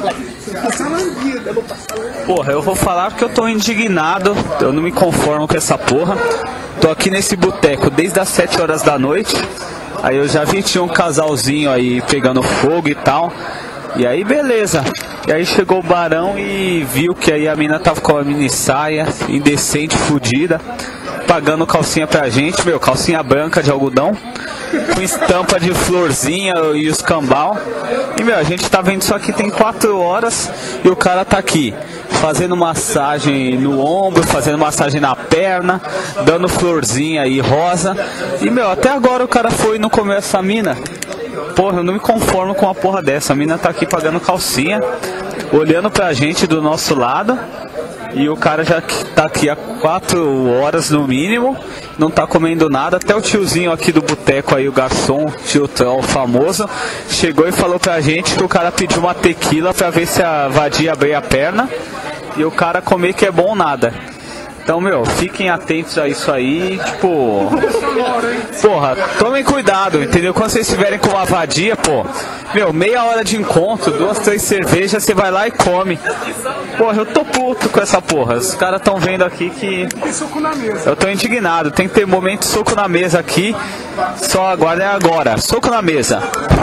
Porra, eu vou falar porque eu tô indignado, eu não me conformo com essa porra. Tô aqui nesse boteco desde as sete horas da noite. Aí eu já vi, tinha um casalzinho aí pegando fogo e tal. E aí beleza. E aí chegou o barão e viu que aí a mina tava com a mini saia, indecente, fudida, pagando calcinha pra gente, meu, calcinha branca de algodão, com estampa de florzinha e os cambal. E meu, a gente tá vendo isso aqui tem quatro horas e o cara tá aqui fazendo massagem no ombro, fazendo massagem na perna, dando florzinha aí rosa. E meu, até agora o cara foi e não comeu essa mina. Porra, eu não me conformo com uma porra dessa. A mina tá aqui pagando calcinha, olhando pra gente do nosso lado. E o cara já tá aqui há quatro horas no mínimo, não tá comendo nada. Até o tiozinho aqui do boteco aí, o garçom, tio Tão famoso, chegou e falou pra gente que o cara pediu uma tequila pra ver se a vadia abria a perna. E o cara comer que é bom nada. Então, meu, fiquem atentos a isso aí, tipo... Porra, tomem cuidado, entendeu? Quando vocês estiverem com uma vadia, pô... Meu, meia hora de encontro, duas, três cervejas, você vai lá e come. Porra, eu tô puto com essa porra. Os caras tão vendo aqui que... Eu tô indignado, tem que ter momento de soco na mesa aqui. Só aguardem agora. Soco na mesa.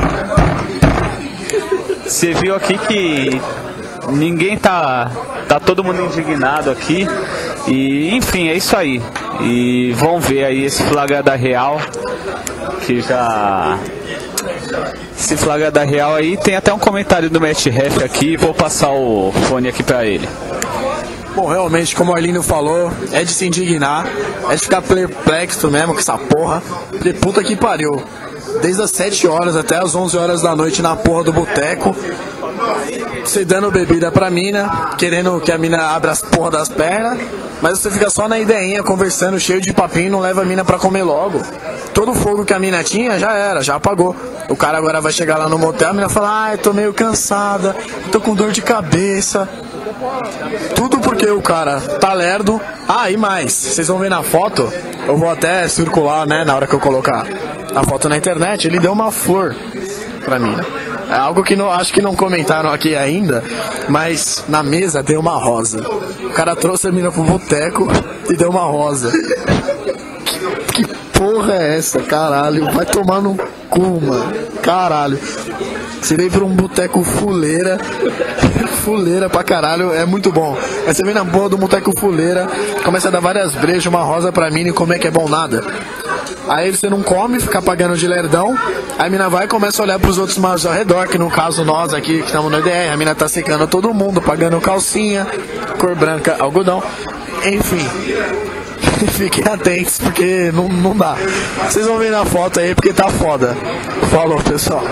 Você viu aqui que... Ninguém tá... Tá todo mundo indignado aqui. E, enfim, é isso aí. E vamos ver aí esse flagra da Real. Que já... Esse flagra da Real aí. Tem até um comentário do Matt Ref aqui. Vou passar o fone aqui pra ele. Bom, realmente, como o Arlindo falou, é de se indignar. É de ficar perplexo mesmo com essa porra. Porque puta que pariu. desde as sete horas até as onze horas da noite na porra do boteco. Você dando bebida pra mina, querendo que a mina abra as porra das pernas, mas você fica só na ideinha, conversando, cheio de papinho, não leva a mina pra comer logo. Todo o fogo que a mina tinha já era, já apagou. O cara agora vai chegar lá no motel, a mina fala, ai, tô meio cansada, tô com dor de cabeça. Tudo porque o cara tá lerdo. Ah, e mais, vocês vão ver na foto, eu vou até circular, né, na hora que eu colocar a foto na internet, ele deu uma flor pra mina. É algo que não, acho que não comentaram aqui ainda, mas na mesa tem uma rosa. O cara trouxe a mina pro boteco e deu uma rosa. Que, que porra é essa, caralho? Vai tomar no cu, mano. Caralho. Você vem pra um boteco fuleira, fuleira pra caralho, é muito bom. Aí você vem na porra do boteco fuleira, começa a dar várias brejas, uma rosa pra mina e como é que é bom nada. Aí você não come, fica pagando de lerdão. Aí a mina vai e começa a olhar pros outros mais ao redor, que no caso nós aqui que estamos no E D R, a mina tá secando todo mundo, pagando calcinha, cor branca, algodão. Enfim, fiquem atentos porque não, não dá. Vocês vão ver na foto aí porque tá foda. Falou, pessoal.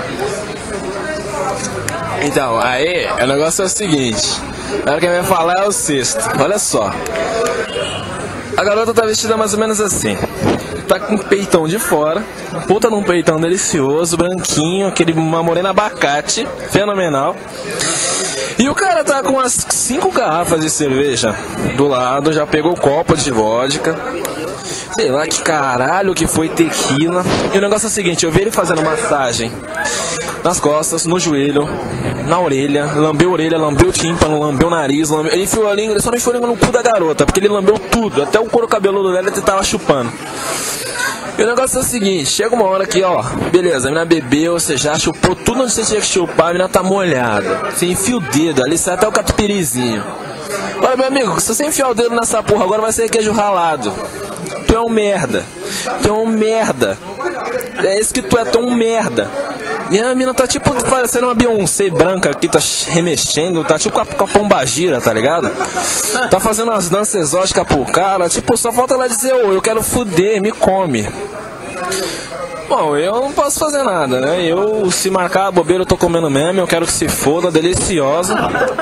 Então, aí, o negócio é o seguinte. Agora quem vai falar é o sexto. Olha só. A garota tá vestida mais ou menos assim. Tá com um peitão de fora, puta num peitão delicioso, branquinho, aquele uma morena abacate, fenomenal. E o cara tá com umas cinco garrafas de cerveja do lado, já pegou copo de vodka. Sei lá que caralho que foi tequila. E o negócio é o seguinte, eu vi ele fazendo massagem nas costas, no joelho, na orelha, lambeu a orelha, lambeu o tímpano, lambeu o nariz, lambeu... ele enfiou a língua, ele só não enfiou a língua no cu da garota, porque ele lambeu tudo, até o couro cabeludo dela ele tava chupando. E o negócio é o seguinte, chega uma hora que, ó, beleza, a mina bebeu, você já chupou tudo onde você tinha que chupar, a mina tá molhada. Você enfia o dedo, ali sai até o catupirizinho. Olha, meu amigo, se você enfiar o dedo nessa porra, agora vai ser queijo ralado. Tu é um merda. Tu é um merda. É isso que tu é, tu é um merda. E a mina tá tipo parecendo uma Beyoncé branca aqui, tá remexendo, tá tipo com a, com a pombagira, tá ligado? Tá fazendo umas danças exóticas pro cara, tipo, só falta ela dizer, ô, eu quero fuder, me come. Bom, eu não posso fazer nada, né? Eu, se marcar a bobeira, eu tô comendo mesmo, eu quero que se foda, deliciosa.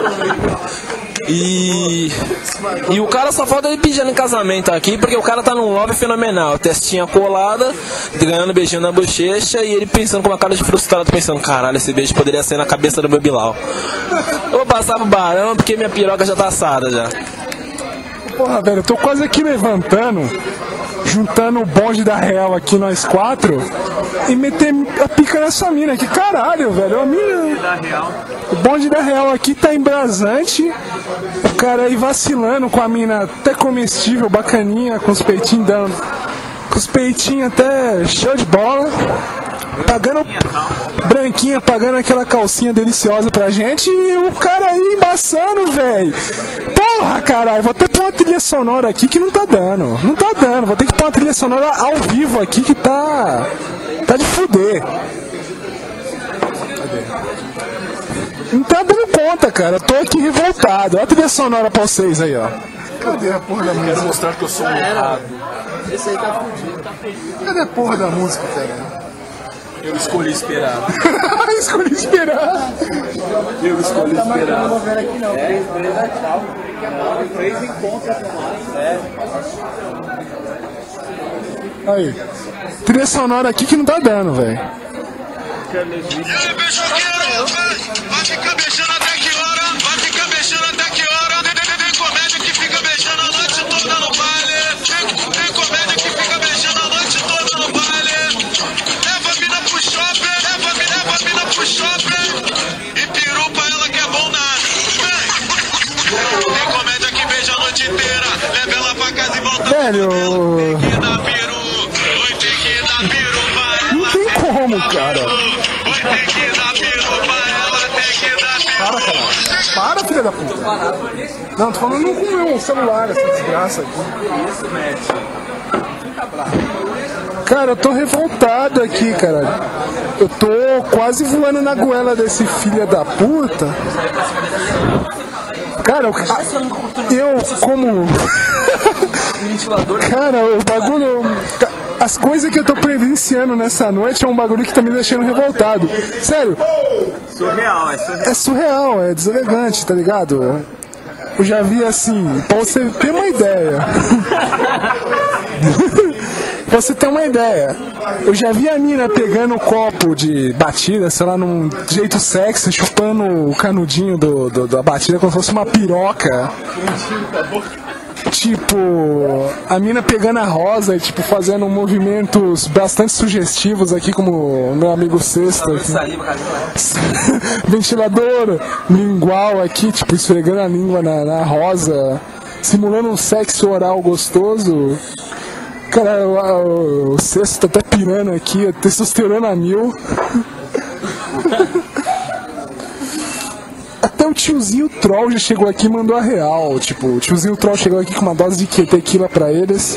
E... E o cara só falta ele pedindo em casamento aqui, porque o cara tá num love fenomenal. Testinha colada, ganhando beijinho na bochecha, e ele pensando com uma cara de frustrado, pensando, caralho, esse beijo poderia ser na cabeça do meu Bilal. Eu vou passar pro barão, porque minha piroca já tá assada já. Porra, velho, eu tô quase aqui levantando, juntando o bonde da real aqui, nós quatro, e meter a pica nessa mina aqui. Caralho, velho, a mina... O bonde da real aqui tá embrasante, o cara aí vacilando com a mina até comestível, bacaninha, com os peitinhos dando... Com os peitinhos até show de bola, pagando... Branquinha, pagando aquela calcinha deliciosa pra gente, e o cara aí embaçando, velho. Porra, caralho, vou ter que pôr uma trilha sonora aqui que não tá dando. Não tá dando, vou ter que pôr uma trilha sonora ao vivo aqui que tá... Tá de fuder. Não tá dando conta, cara. Eu tô aqui revoltado. Olha a trilha sonora pra vocês aí, ó. Cadê a porra da música? Quero mostrar que eu sou um errado. Esse aí tá fudido. Cadê a porra da música, cara? Eu escolhi esperar. Escolhi esperar. Eu escolhi esperar. Não vou ver aqui não. É, beleza, tchau. Três encontros é. Aí. Trilha sonora aqui que não tá dando, velho. E aí, beijoqueiro, vai ficar beijando até que hora? Vai ficar beijando até que hora? Tem, tem, tem comédia que fica beijando a noite toda no baile. Tem, tem comédia que fica beijando a noite toda no baile. Leva a mina pro shopping, leva, leva a mina pro shopping. E peru pra ela que é bom nada. Vem. Tem comédia que beija a noite inteira. Leva ela pra casa e volta. Velho. Tem que dar peru, oi, tem que dar peru pra ela. Não tem como, cara. Para, cara. Para, filha da puta. Não, tô falando com o meu celular, essa desgraça aqui. Cara, eu tô revoltado aqui, cara. Eu tô quase voando na goela desse filho da puta. Cara, eu como... Cara, o bagulho... As coisas que eu tô presenciando nessa noite é um bagulho que tá me deixando revoltado. Sério. Surreal, é surreal. É surreal, é deselegante, tá ligado? Eu já vi assim, pra você ter uma ideia. Pra você ter uma ideia, eu já vi a mina pegando o copo de batida, sei lá, num jeito sexy, chupando o canudinho do, do, da batida como se fosse uma piroca. Tipo, a mina pegando a rosa e tipo, fazendo movimentos bastante sugestivos aqui, como o meu amigo Sexta aqui. Ventilador lingual aqui, tipo, esfregando a língua na, na rosa, simulando um sexo oral gostoso. Cara, o, o, o Sexto tá até pirando aqui, a testosterona a mil. Até o tiozinho Troll já chegou aqui e mandou a real. Tipo, o tiozinho Troll chegou aqui com uma dose de tequila pra eles.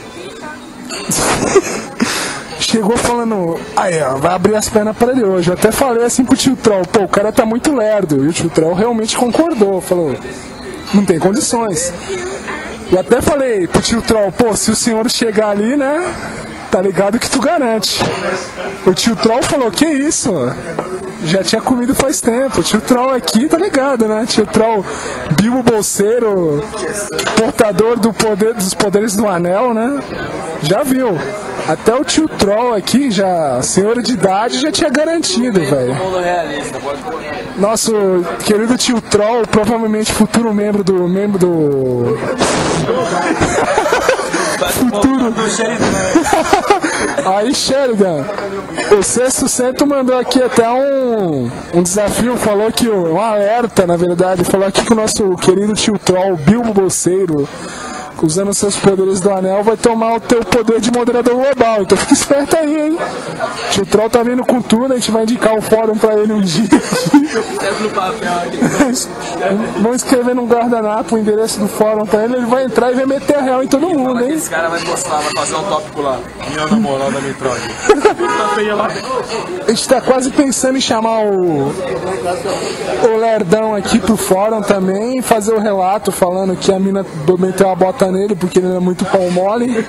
Chegou falando, aí ó, vai abrir as pernas pra ele hoje. Eu até falei assim pro tio Troll, pô, o cara tá muito lerdo. E o tio Troll realmente concordou, falou, não tem condições. E até falei pro tio Troll, pô, se o senhor chegar ali, né, tá ligado que tu garante. O tio Troll falou, que isso? Já tinha comido faz tempo. O tio Troll aqui, tá ligado, né? Tio Troll, Bilbo Bolseiro, portador do poder, dos poderes do anel, né? Já viu. Até o tio Troll aqui, já senhor de idade, já tinha garantido, velho. Nosso querido tio Troll, provavelmente futuro membro do... membro do... futuro... Aí, Sheridan, o Sexto Cento mandou aqui até um, um desafio, falou que, um alerta, na verdade, falou aqui que o nosso querido tio Troll, Bilbo Bolseiro, usando seus poderes do anel, vai tomar o teu poder de moderador global. Então fica esperto aí, hein? O tio Troll tá vindo com tudo, a gente vai indicar o fórum pra ele um dia. Vamos escrever num guardanapo o endereço do fórum pra ele, ele vai entrar e vai meter a real em todo mundo, hein? Esse cara vai postar, vai fazer um tópico lá. Meu namorado da Mitroid. A gente tá quase pensando em chamar o, o Lerdão aqui pro fórum também, fazer o relato falando que a mina meteu a bota nele porque ele era muito pau mole.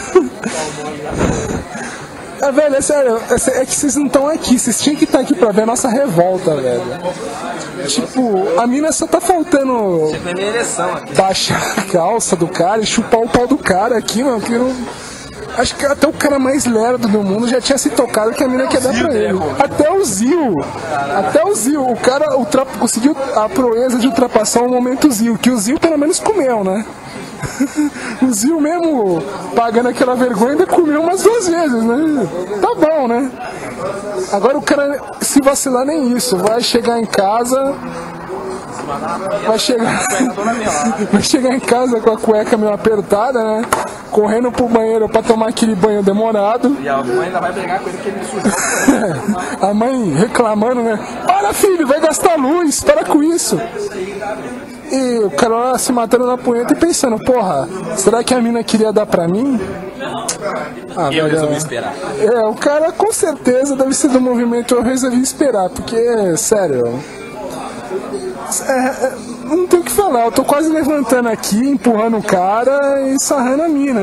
É, velho, é sério, é que vocês não estão aqui, vocês tinham que estar aqui pra ver a nossa revolta, velho. Tipo, a mina só tá faltando baixar a calça do cara e chupar o pau do cara aqui, mano, que não... Acho que até o cara mais lerdo do mundo já tinha se tocado que a mina quer dar pra ele. Até o Zil. Até o Zil. O cara ultra... conseguiu a proeza de ultrapassar o momento Zil, que o Zil pelo menos comeu, né? O Zil mesmo, pagando aquela vergonha, ainda comeu umas duas vezes, né? Tá bom, né? Agora o cara, se vacilar nem isso, vai chegar em casa... Vai chegar, vai chegar em casa com a cueca meio apertada, né? Correndo pro banheiro pra tomar aquele banho demorado. E a mãe ainda vai brigar com ele que ele sujou. A mãe reclamando, né? Para, filho, vai gastar luz, para com isso. E o cara lá se matando na punheta e pensando, porra, será que a mina queria dar pra mim? Ah, eu resolvi esperar. É, o cara com certeza deve ser do movimento Eu Resolvi Esperar, porque, sério... É, é, não tem o que falar, eu tô quase levantando aqui, empurrando o cara e sarrando a mina.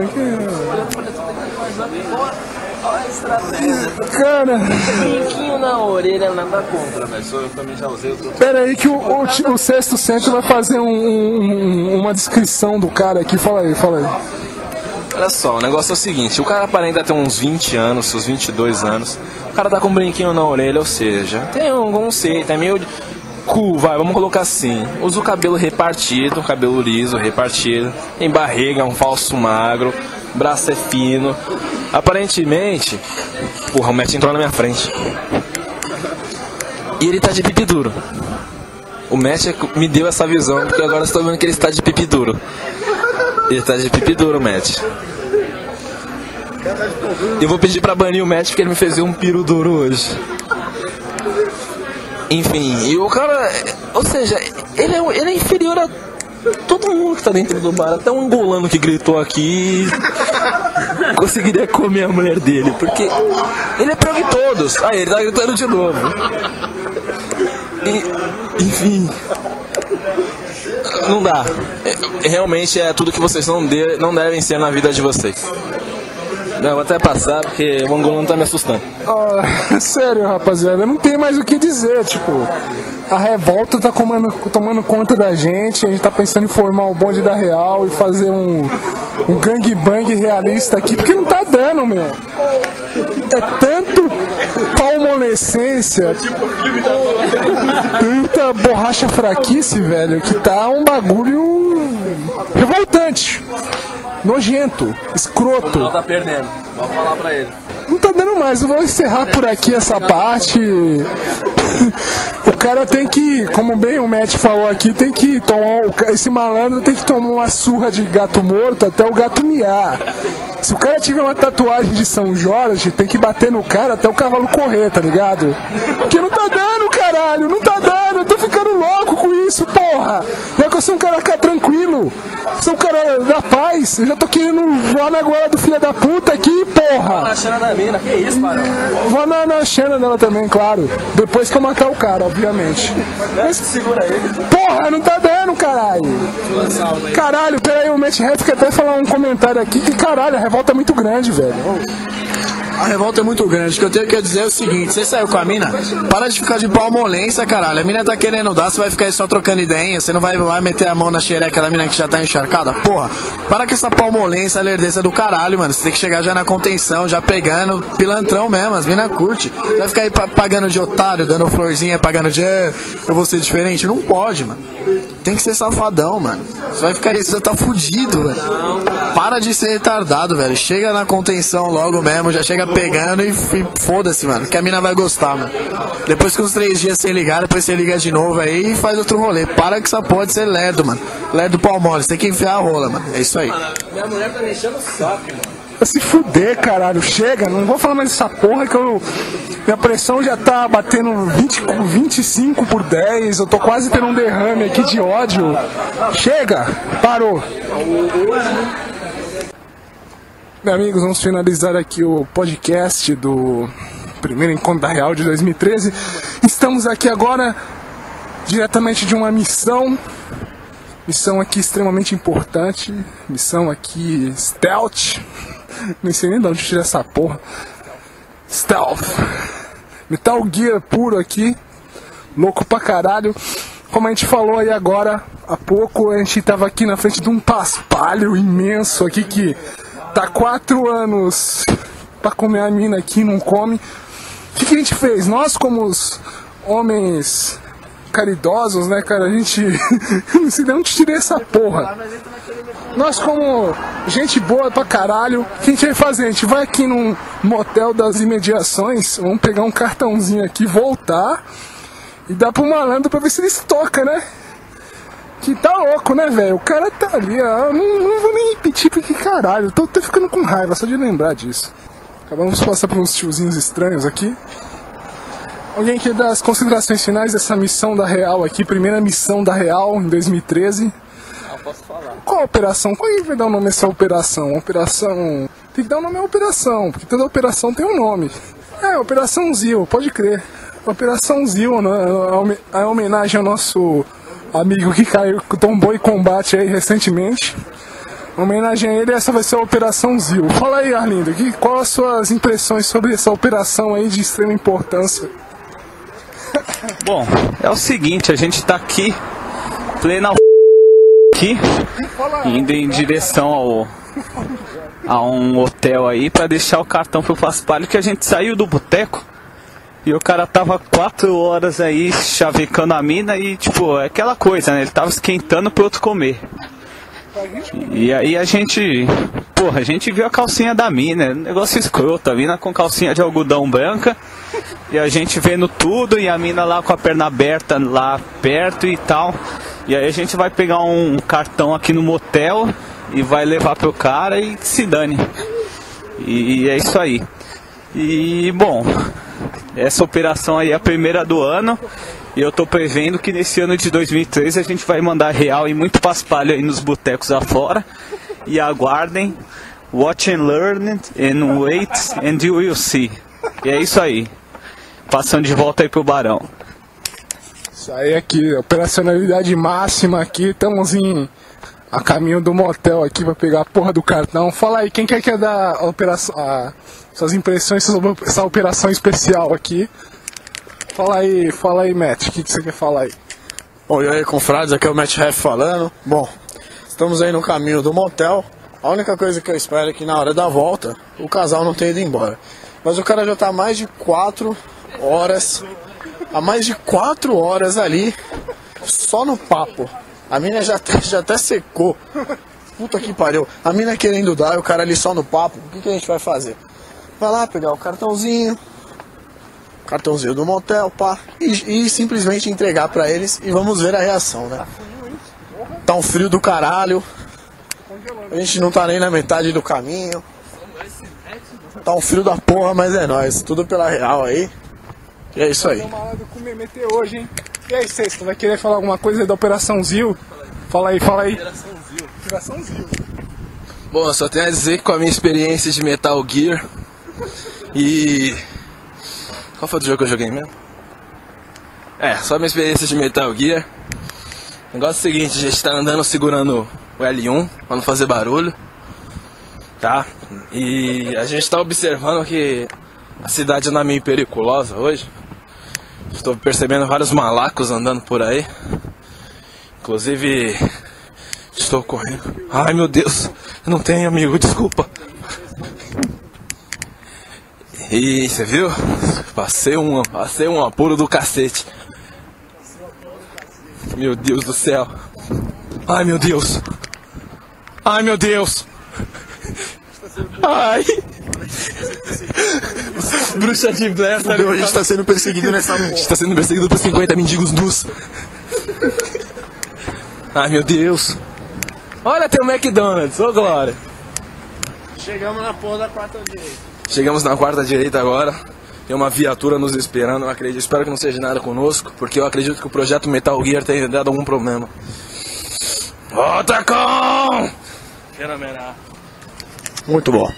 Cara. Brinquinho na orelha, nada contra, mas eu também já usei. Tô... Pera aí que o, o, o Sexto Cento vai fazer um, um, uma descrição do cara aqui, fala aí, fala aí. Olha só, o negócio é o seguinte, o cara aparenta ter uns vinte anos, seus vinte e dois anos, o cara tá com um brinquinho na orelha, ou seja, tem um conceito, é meio... Cool, vai, vamos colocar assim. Usa o cabelo repartido, cabelo liso, repartido. Tem barriga, um falso magro. Braço é fino. Aparentemente, porra, o Matt entrou na minha frente. E ele tá de pipi duro. O Matt me deu essa visão, porque agora eu estou vendo que ele está de pipi duro. Ele tá de pipi duro, Matt. Eu vou pedir pra banir o Matt porque ele me fez um piru duro hoje. Enfim, e o cara, ou seja, ele é, ele é inferior a todo mundo que tá dentro do bar. Até um angolano que gritou aqui conseguiria comer a mulher dele, porque ele é pior que todos. Aí, ele tá gritando de novo. E, enfim, Não dá. É, realmente é tudo que vocês não, de, não devem ser na vida de vocês. Não, vou até passar porque o Angola não tá me assustando. Ah, sério, rapaziada, não tem mais o que dizer, tipo, a revolta tá comando, tomando conta da gente, a gente tá pensando em formar o bonde da Real e fazer um, um gangbang realista aqui, porque não tá dando, meu. É tanto palmolescência, tanta borracha fraquice, velho, que tá um bagulho revoltante. Nojento, escroto. Tá perdendo, vamos falar pra ele. Não tá dando mais, eu vou encerrar por aqui essa parte. O cara tem que, como bem o Matt falou aqui, tem que tomar, esse malandro tem que tomar uma surra de gato morto até o gato miar. Se o cara tiver uma tatuagem de São Jorge, tem que bater no cara até o cavalo correr, tá ligado? Porque não tá dando, caralho, não tá dando, eu tô ficando louco com isso, porra. Já que eu sou um cara tranquilo, sou um cara da paz, eu já tô querendo voar na goela do filho da puta aqui, porra. Na Xana da mina, que isso, mano? Vou na, na Xana dela também, claro. Depois que eu matar o cara, obviamente. Mas segura ele. Porra, não tá dando, caralho. Caralho, peraí, o Matt Ref quer até falar um comentário aqui que, caralho, a revolta é muito grande, velho. A revolta é muito grande. O que eu tenho que dizer é o seguinte: você saiu com a mina, para de ficar de palmolência, caralho. A mina tá querendo dar, você vai ficar aí só trocando ideinha, você não vai, vai meter a mão na xereca da mina que já tá encharcada? Porra, para com essa palmolência, lerdeza do caralho, mano. Você tem que chegar já na contenção, já pegando, pilantrão mesmo, as minas curte. Você vai ficar aí pagando de otário, dando florzinha, pagando de eu vou ser diferente? Não pode, mano. Tem que ser safadão, mano. Você vai ficar aí, você tá fudido, velho. Para de ser retardado, velho. Chega na contenção logo mesmo, já chega pegando e, e foda-se, mano. Que a mina vai gostar, mano. Depois que uns três dias sem ligar, depois você liga de novo aí e faz outro rolê. Para que essa porra de ser lerdo, mano. Lerdo palmole, você tem que enfiar a rola, mano. É isso aí. Minha mulher tá deixando o saco, mano. Vai se fuder, caralho. Chega, não vou falar mais dessa porra que eu... Minha pressão já tá batendo vinte, vinte e cinco por dez. Eu tô quase tendo um derrame aqui de ódio. Chega, parou. Meus amigos, vamos finalizar aqui o podcast do primeiro encontro da Real de dois mil e treze. Estamos aqui agora diretamente de uma missão. Missão aqui extremamente importante. Missão aqui stealth. Nem sei nem de onde tira essa porra. Stealth. Metal Gear puro aqui. Louco pra caralho. Como a gente falou aí agora, há pouco, a gente tava aqui na frente de um paspalho imenso aqui que tá quatro anos pra comer a mina aqui, não come. O que, que a gente fez? Nós, como os homens caridosos, né, cara, a gente não sei de onde tirei essa porra. Nós, como gente boa pra caralho, o que a gente vai fazer? A gente vai aqui num motel das imediações, vamos pegar um cartãozinho aqui, voltar e dar pro malandro pra ver se ele estoca, né? Que tá louco, né, velho? O cara tá ali, ó, não, não vou nem repetir porque caralho, eu tô, tô ficando com raiva só de lembrar disso. Acabamos de passar por uns tiozinhos estranhos aqui. Alguém quer dar as considerações finais dessa missão da Real aqui, primeira missão da Real em dois mil e treze? Não posso falar. Qual a operação? Qual é que vai dar o nome a essa operação? Operação... Tem que dar o nome à operação, porque toda operação tem um nome. É, Operação Zil, pode crer. Operação Zil, né? A homenagem ao nosso amigo que caiu, tombou em combate aí recentemente. Em homenagem a ele, essa vai ser a Operação Zil. Fala aí, Arlindo, que, qual as suas impressões sobre essa operação aí de extrema importância? Bom, é o seguinte, a gente tá aqui, plena aqui, indo em direção ao, a um hotel aí pra deixar o cartão pro Paspalho, que a gente saiu do boteco e o cara tava quatro horas aí chavecando a mina e tipo, é aquela coisa, né? Ele tava esquentando pro outro comer. E aí a gente, porra, a gente viu a calcinha da mina, negócio escroto, a mina com calcinha de algodão branca, e a gente vendo tudo, e a mina lá com a perna aberta lá perto e tal. E aí a gente vai pegar um cartão aqui no motel e vai levar pro cara e se dane. E é isso aí. E bom, essa operação aí é a primeira do ano. E eu tô prevendo que nesse ano de dois mil e treze a gente vai mandar Real e muito paspalho aí nos botecos afora. E aguardem, watch and learn and wait and you will see. E é isso aí. Passando de volta aí pro Barão. Isso aí aqui, operacionalidade máxima aqui, estamos em a caminho do motel aqui pra pegar a porra do cartão. Fala aí, quem quer que é dar a operação, a, suas impressões sobre essa operação especial aqui? Fala aí, fala aí, Matt, o que, que você quer falar aí? Bom, e aí, confrades, aqui é o Matt Ref falando. Bom, estamos aí no caminho do motel. A única coisa que eu espero é que na hora da volta o casal não tenha ido embora. Mas o cara já tá há mais de quatro horas, há mais de quatro horas ali, só no papo. A mina já, já até secou. Puta que pariu. A mina querendo dar e o cara ali só no papo. O que, que a gente vai fazer? Vai lá pegar o cartãozinho, cartãozinho do motel, pá, e, e simplesmente entregar pra eles e vamos ver a reação, né? Tá um frio do caralho. A gente não tá nem na metade do caminho. Tá um frio da porra, mas é nóis. Tudo pela real aí. E é isso aí. Hoje, hein? E aí, Sexto, vai querer falar alguma coisa da Operação Zil? Fala aí, fala aí. Operação Zil. Operação Zil. Bom, eu só tenho a dizer que com a minha experiência de Metal Gear e... Qual foi o jogo que eu joguei mesmo? É, só a minha experiência de Metal Gear. O negócio é o seguinte, a gente tá andando segurando o L um pra não fazer barulho, tá? E a gente tá observando que a cidade anda meio periculosa hoje. Estou percebendo vários malacos andando por aí. Inclusive, estou correndo. Ai meu Deus, eu não tenho amigo, desculpa. E você viu? Passei um, passei um apuro do cacete. Meu Deus do céu. Ai meu Deus. Ai meu Deus. Ai. Bruxa de Blair, a gente tá sendo perseguido nessa noite. A gente tá sendo perseguido por cinquenta mendigos nus. Ai meu Deus. Olha, tem o McDonald's, ô glória. Chegamos na porra da quarta direita. Chegamos na quarta direita agora. Tem uma viatura nos esperando, eu acredito. Espero que não seja nada conosco, porque eu acredito que o projeto Metal Gear tenha dado algum problema. Otacon! Fenomenal. Muito bom.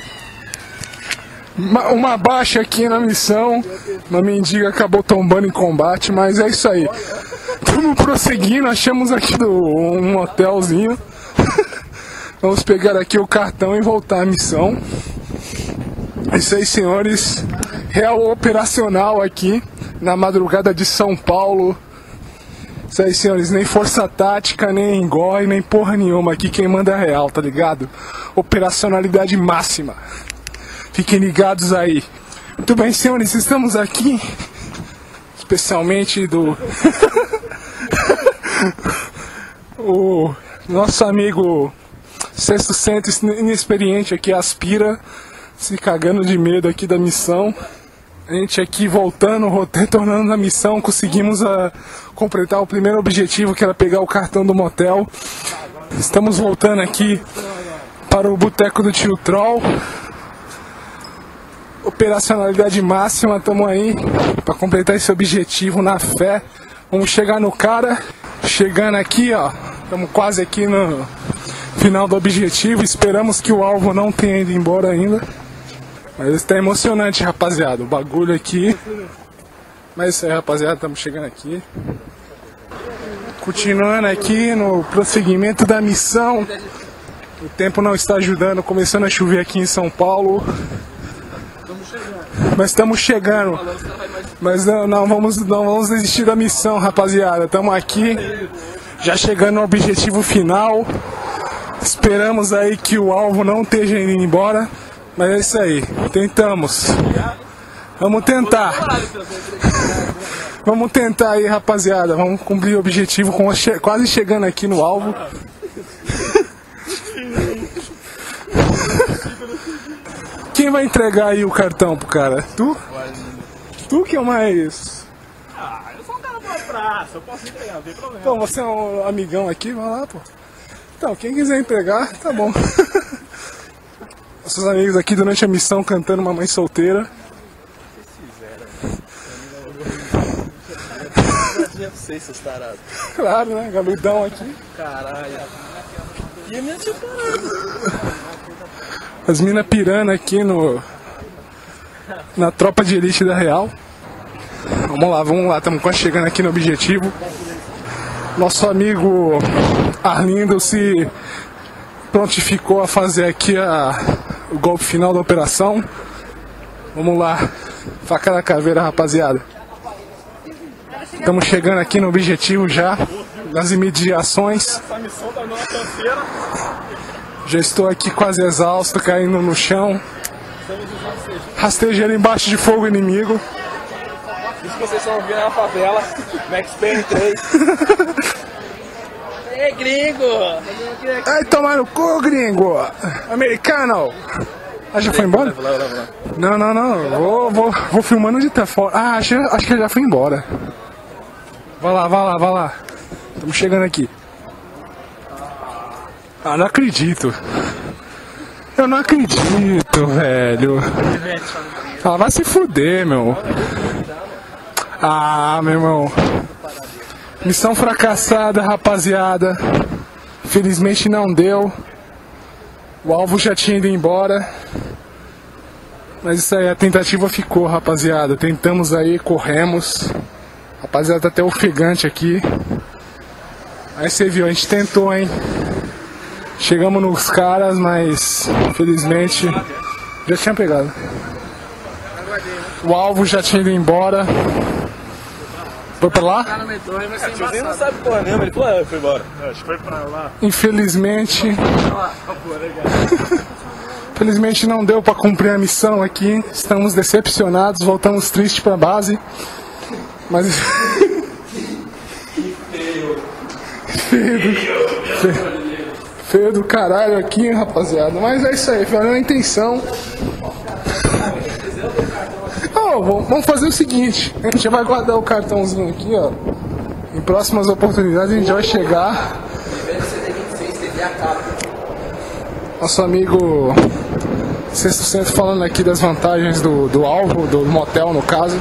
Uma, uma baixa aqui na missão. Uma mendiga acabou tombando em combate, mas é isso aí. Estamos prosseguindo, achamos aqui do, um hotelzinho. Vamos pegar aqui o cartão e voltar à missão. É isso aí, senhores. Real operacional aqui na madrugada de São Paulo. Isso aí, senhores. Nem força tática, nem engole, nem porra nenhuma. Aqui quem manda é real, tá ligado? Operacionalidade máxima. Fiquem ligados aí. Muito bem, senhores. Estamos aqui especialmente do o nosso amigo Sexto Cento inexperiente aqui, Aspira, se cagando de medo aqui da missão. A gente aqui voltando, retornando da missão, conseguimos a, completar o primeiro objetivo, que era pegar o cartão do motel. Estamos voltando aqui para o boteco do Tio Troll. Operacionalidade máxima, estamos aí para completar esse objetivo na fé. Vamos chegar no cara. Chegando aqui, ó, estamos quase aqui no final do objetivo. Esperamos que o alvo não tenha ido embora ainda. Mas está emocionante, rapaziada, o bagulho aqui. Mas é isso aí, rapaziada, estamos chegando aqui. Continuando aqui no prosseguimento da missão. O tempo não está ajudando, começando a chover aqui em São Paulo. Mas estamos chegando. Mas não, não, vamos, não vamos desistir da missão, rapaziada. Estamos aqui, já chegando ao objetivo final. Esperamos aí que o alvo não esteja indo embora. Mas é isso aí, tentamos. Vamos tentar. Vamos tentar aí, rapaziada. Vamos cumprir o objetivo, quase chegando aqui no alvo. Quem vai entregar aí o cartão pro cara? Tu? Tu que é o mais... Ah, eu sou um cara boa praça, eu posso entregar, não tem problema. Então, você é um amigão aqui, vai lá, pô. Então, quem quiser entregar, tá bom. Nossos amigos aqui durante a missão cantando Mamãe Solteira. Claro, né? Galudão aqui. Caralho. E a minha tia parada. As minas pirando aqui no... na tropa de elite da Real. Vamos lá, vamos lá, estamos quase chegando aqui no objetivo. Nosso amigo Arlindo se prontificou a fazer aqui a, o golpe final da operação. Vamos lá, faca da caveira, rapaziada. Estamos chegando aqui no objetivo já, nas imediações. Já estou aqui quase exausto, caindo no chão. Rastejando embaixo de fogo inimigo. Isso que vocês estão ouvindo na favela, Max Payne três. Ei, gringo! Ai, tomar no cu, gringo! Americano! Ah, já foi embora? Não, não, não. Vou, vou, vou filmando de até fora. Ah, acho, acho que ele já foi embora. Vai lá, vai lá, vai lá. Estamos chegando aqui. Ah, não acredito. Eu não acredito, velho. Ah, vai se fuder, meu. Ah, meu irmão. Missão fracassada, rapaziada. Felizmente não deu. O alvo já tinha ido embora. Mas isso aí, a tentativa ficou, rapaziada. Tentamos aí, corremos. Rapaziada, tá até ofegante aqui. Aí você viu, a gente tentou, hein. Chegamos nos caras, mas felizmente já tinha pegado. O alvo já tinha ido embora. Foi pra lá? Você não sabe porra nenhuma, ele falou, foi embora. Acho que foi pra lá. Infelizmente. Infelizmente não deu pra cumprir a missão aqui. Estamos decepcionados, voltamos tristes pra base. Mas. Feio do... Feio. Feio do caralho aqui, hein, rapaziada. Mas é isso aí, valeu a intenção. Oh, vamos fazer o seguinte: a gente vai guardar o cartãozinho aqui, ó. Em próximas oportunidades a gente vai chegar. Nosso amigo Sexto Centro falando aqui das vantagens do, do alvo, do motel no caso.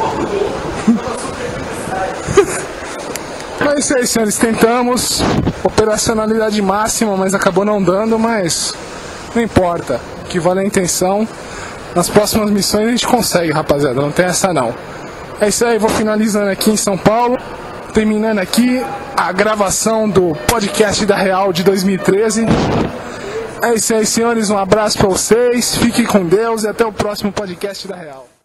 Mas é isso aí, senhores, tentamos operacionalidade máxima, mas acabou não dando, mas não importa, o que vale a intenção. Nas próximas missões a gente consegue, rapaziada, não tem essa não. É isso aí, vou finalizando aqui em São Paulo, terminando aqui a gravação do podcast da Real de dois mil e treze. É isso aí, senhores, um abraço pra vocês, fiquem com Deus e até o próximo podcast da Real.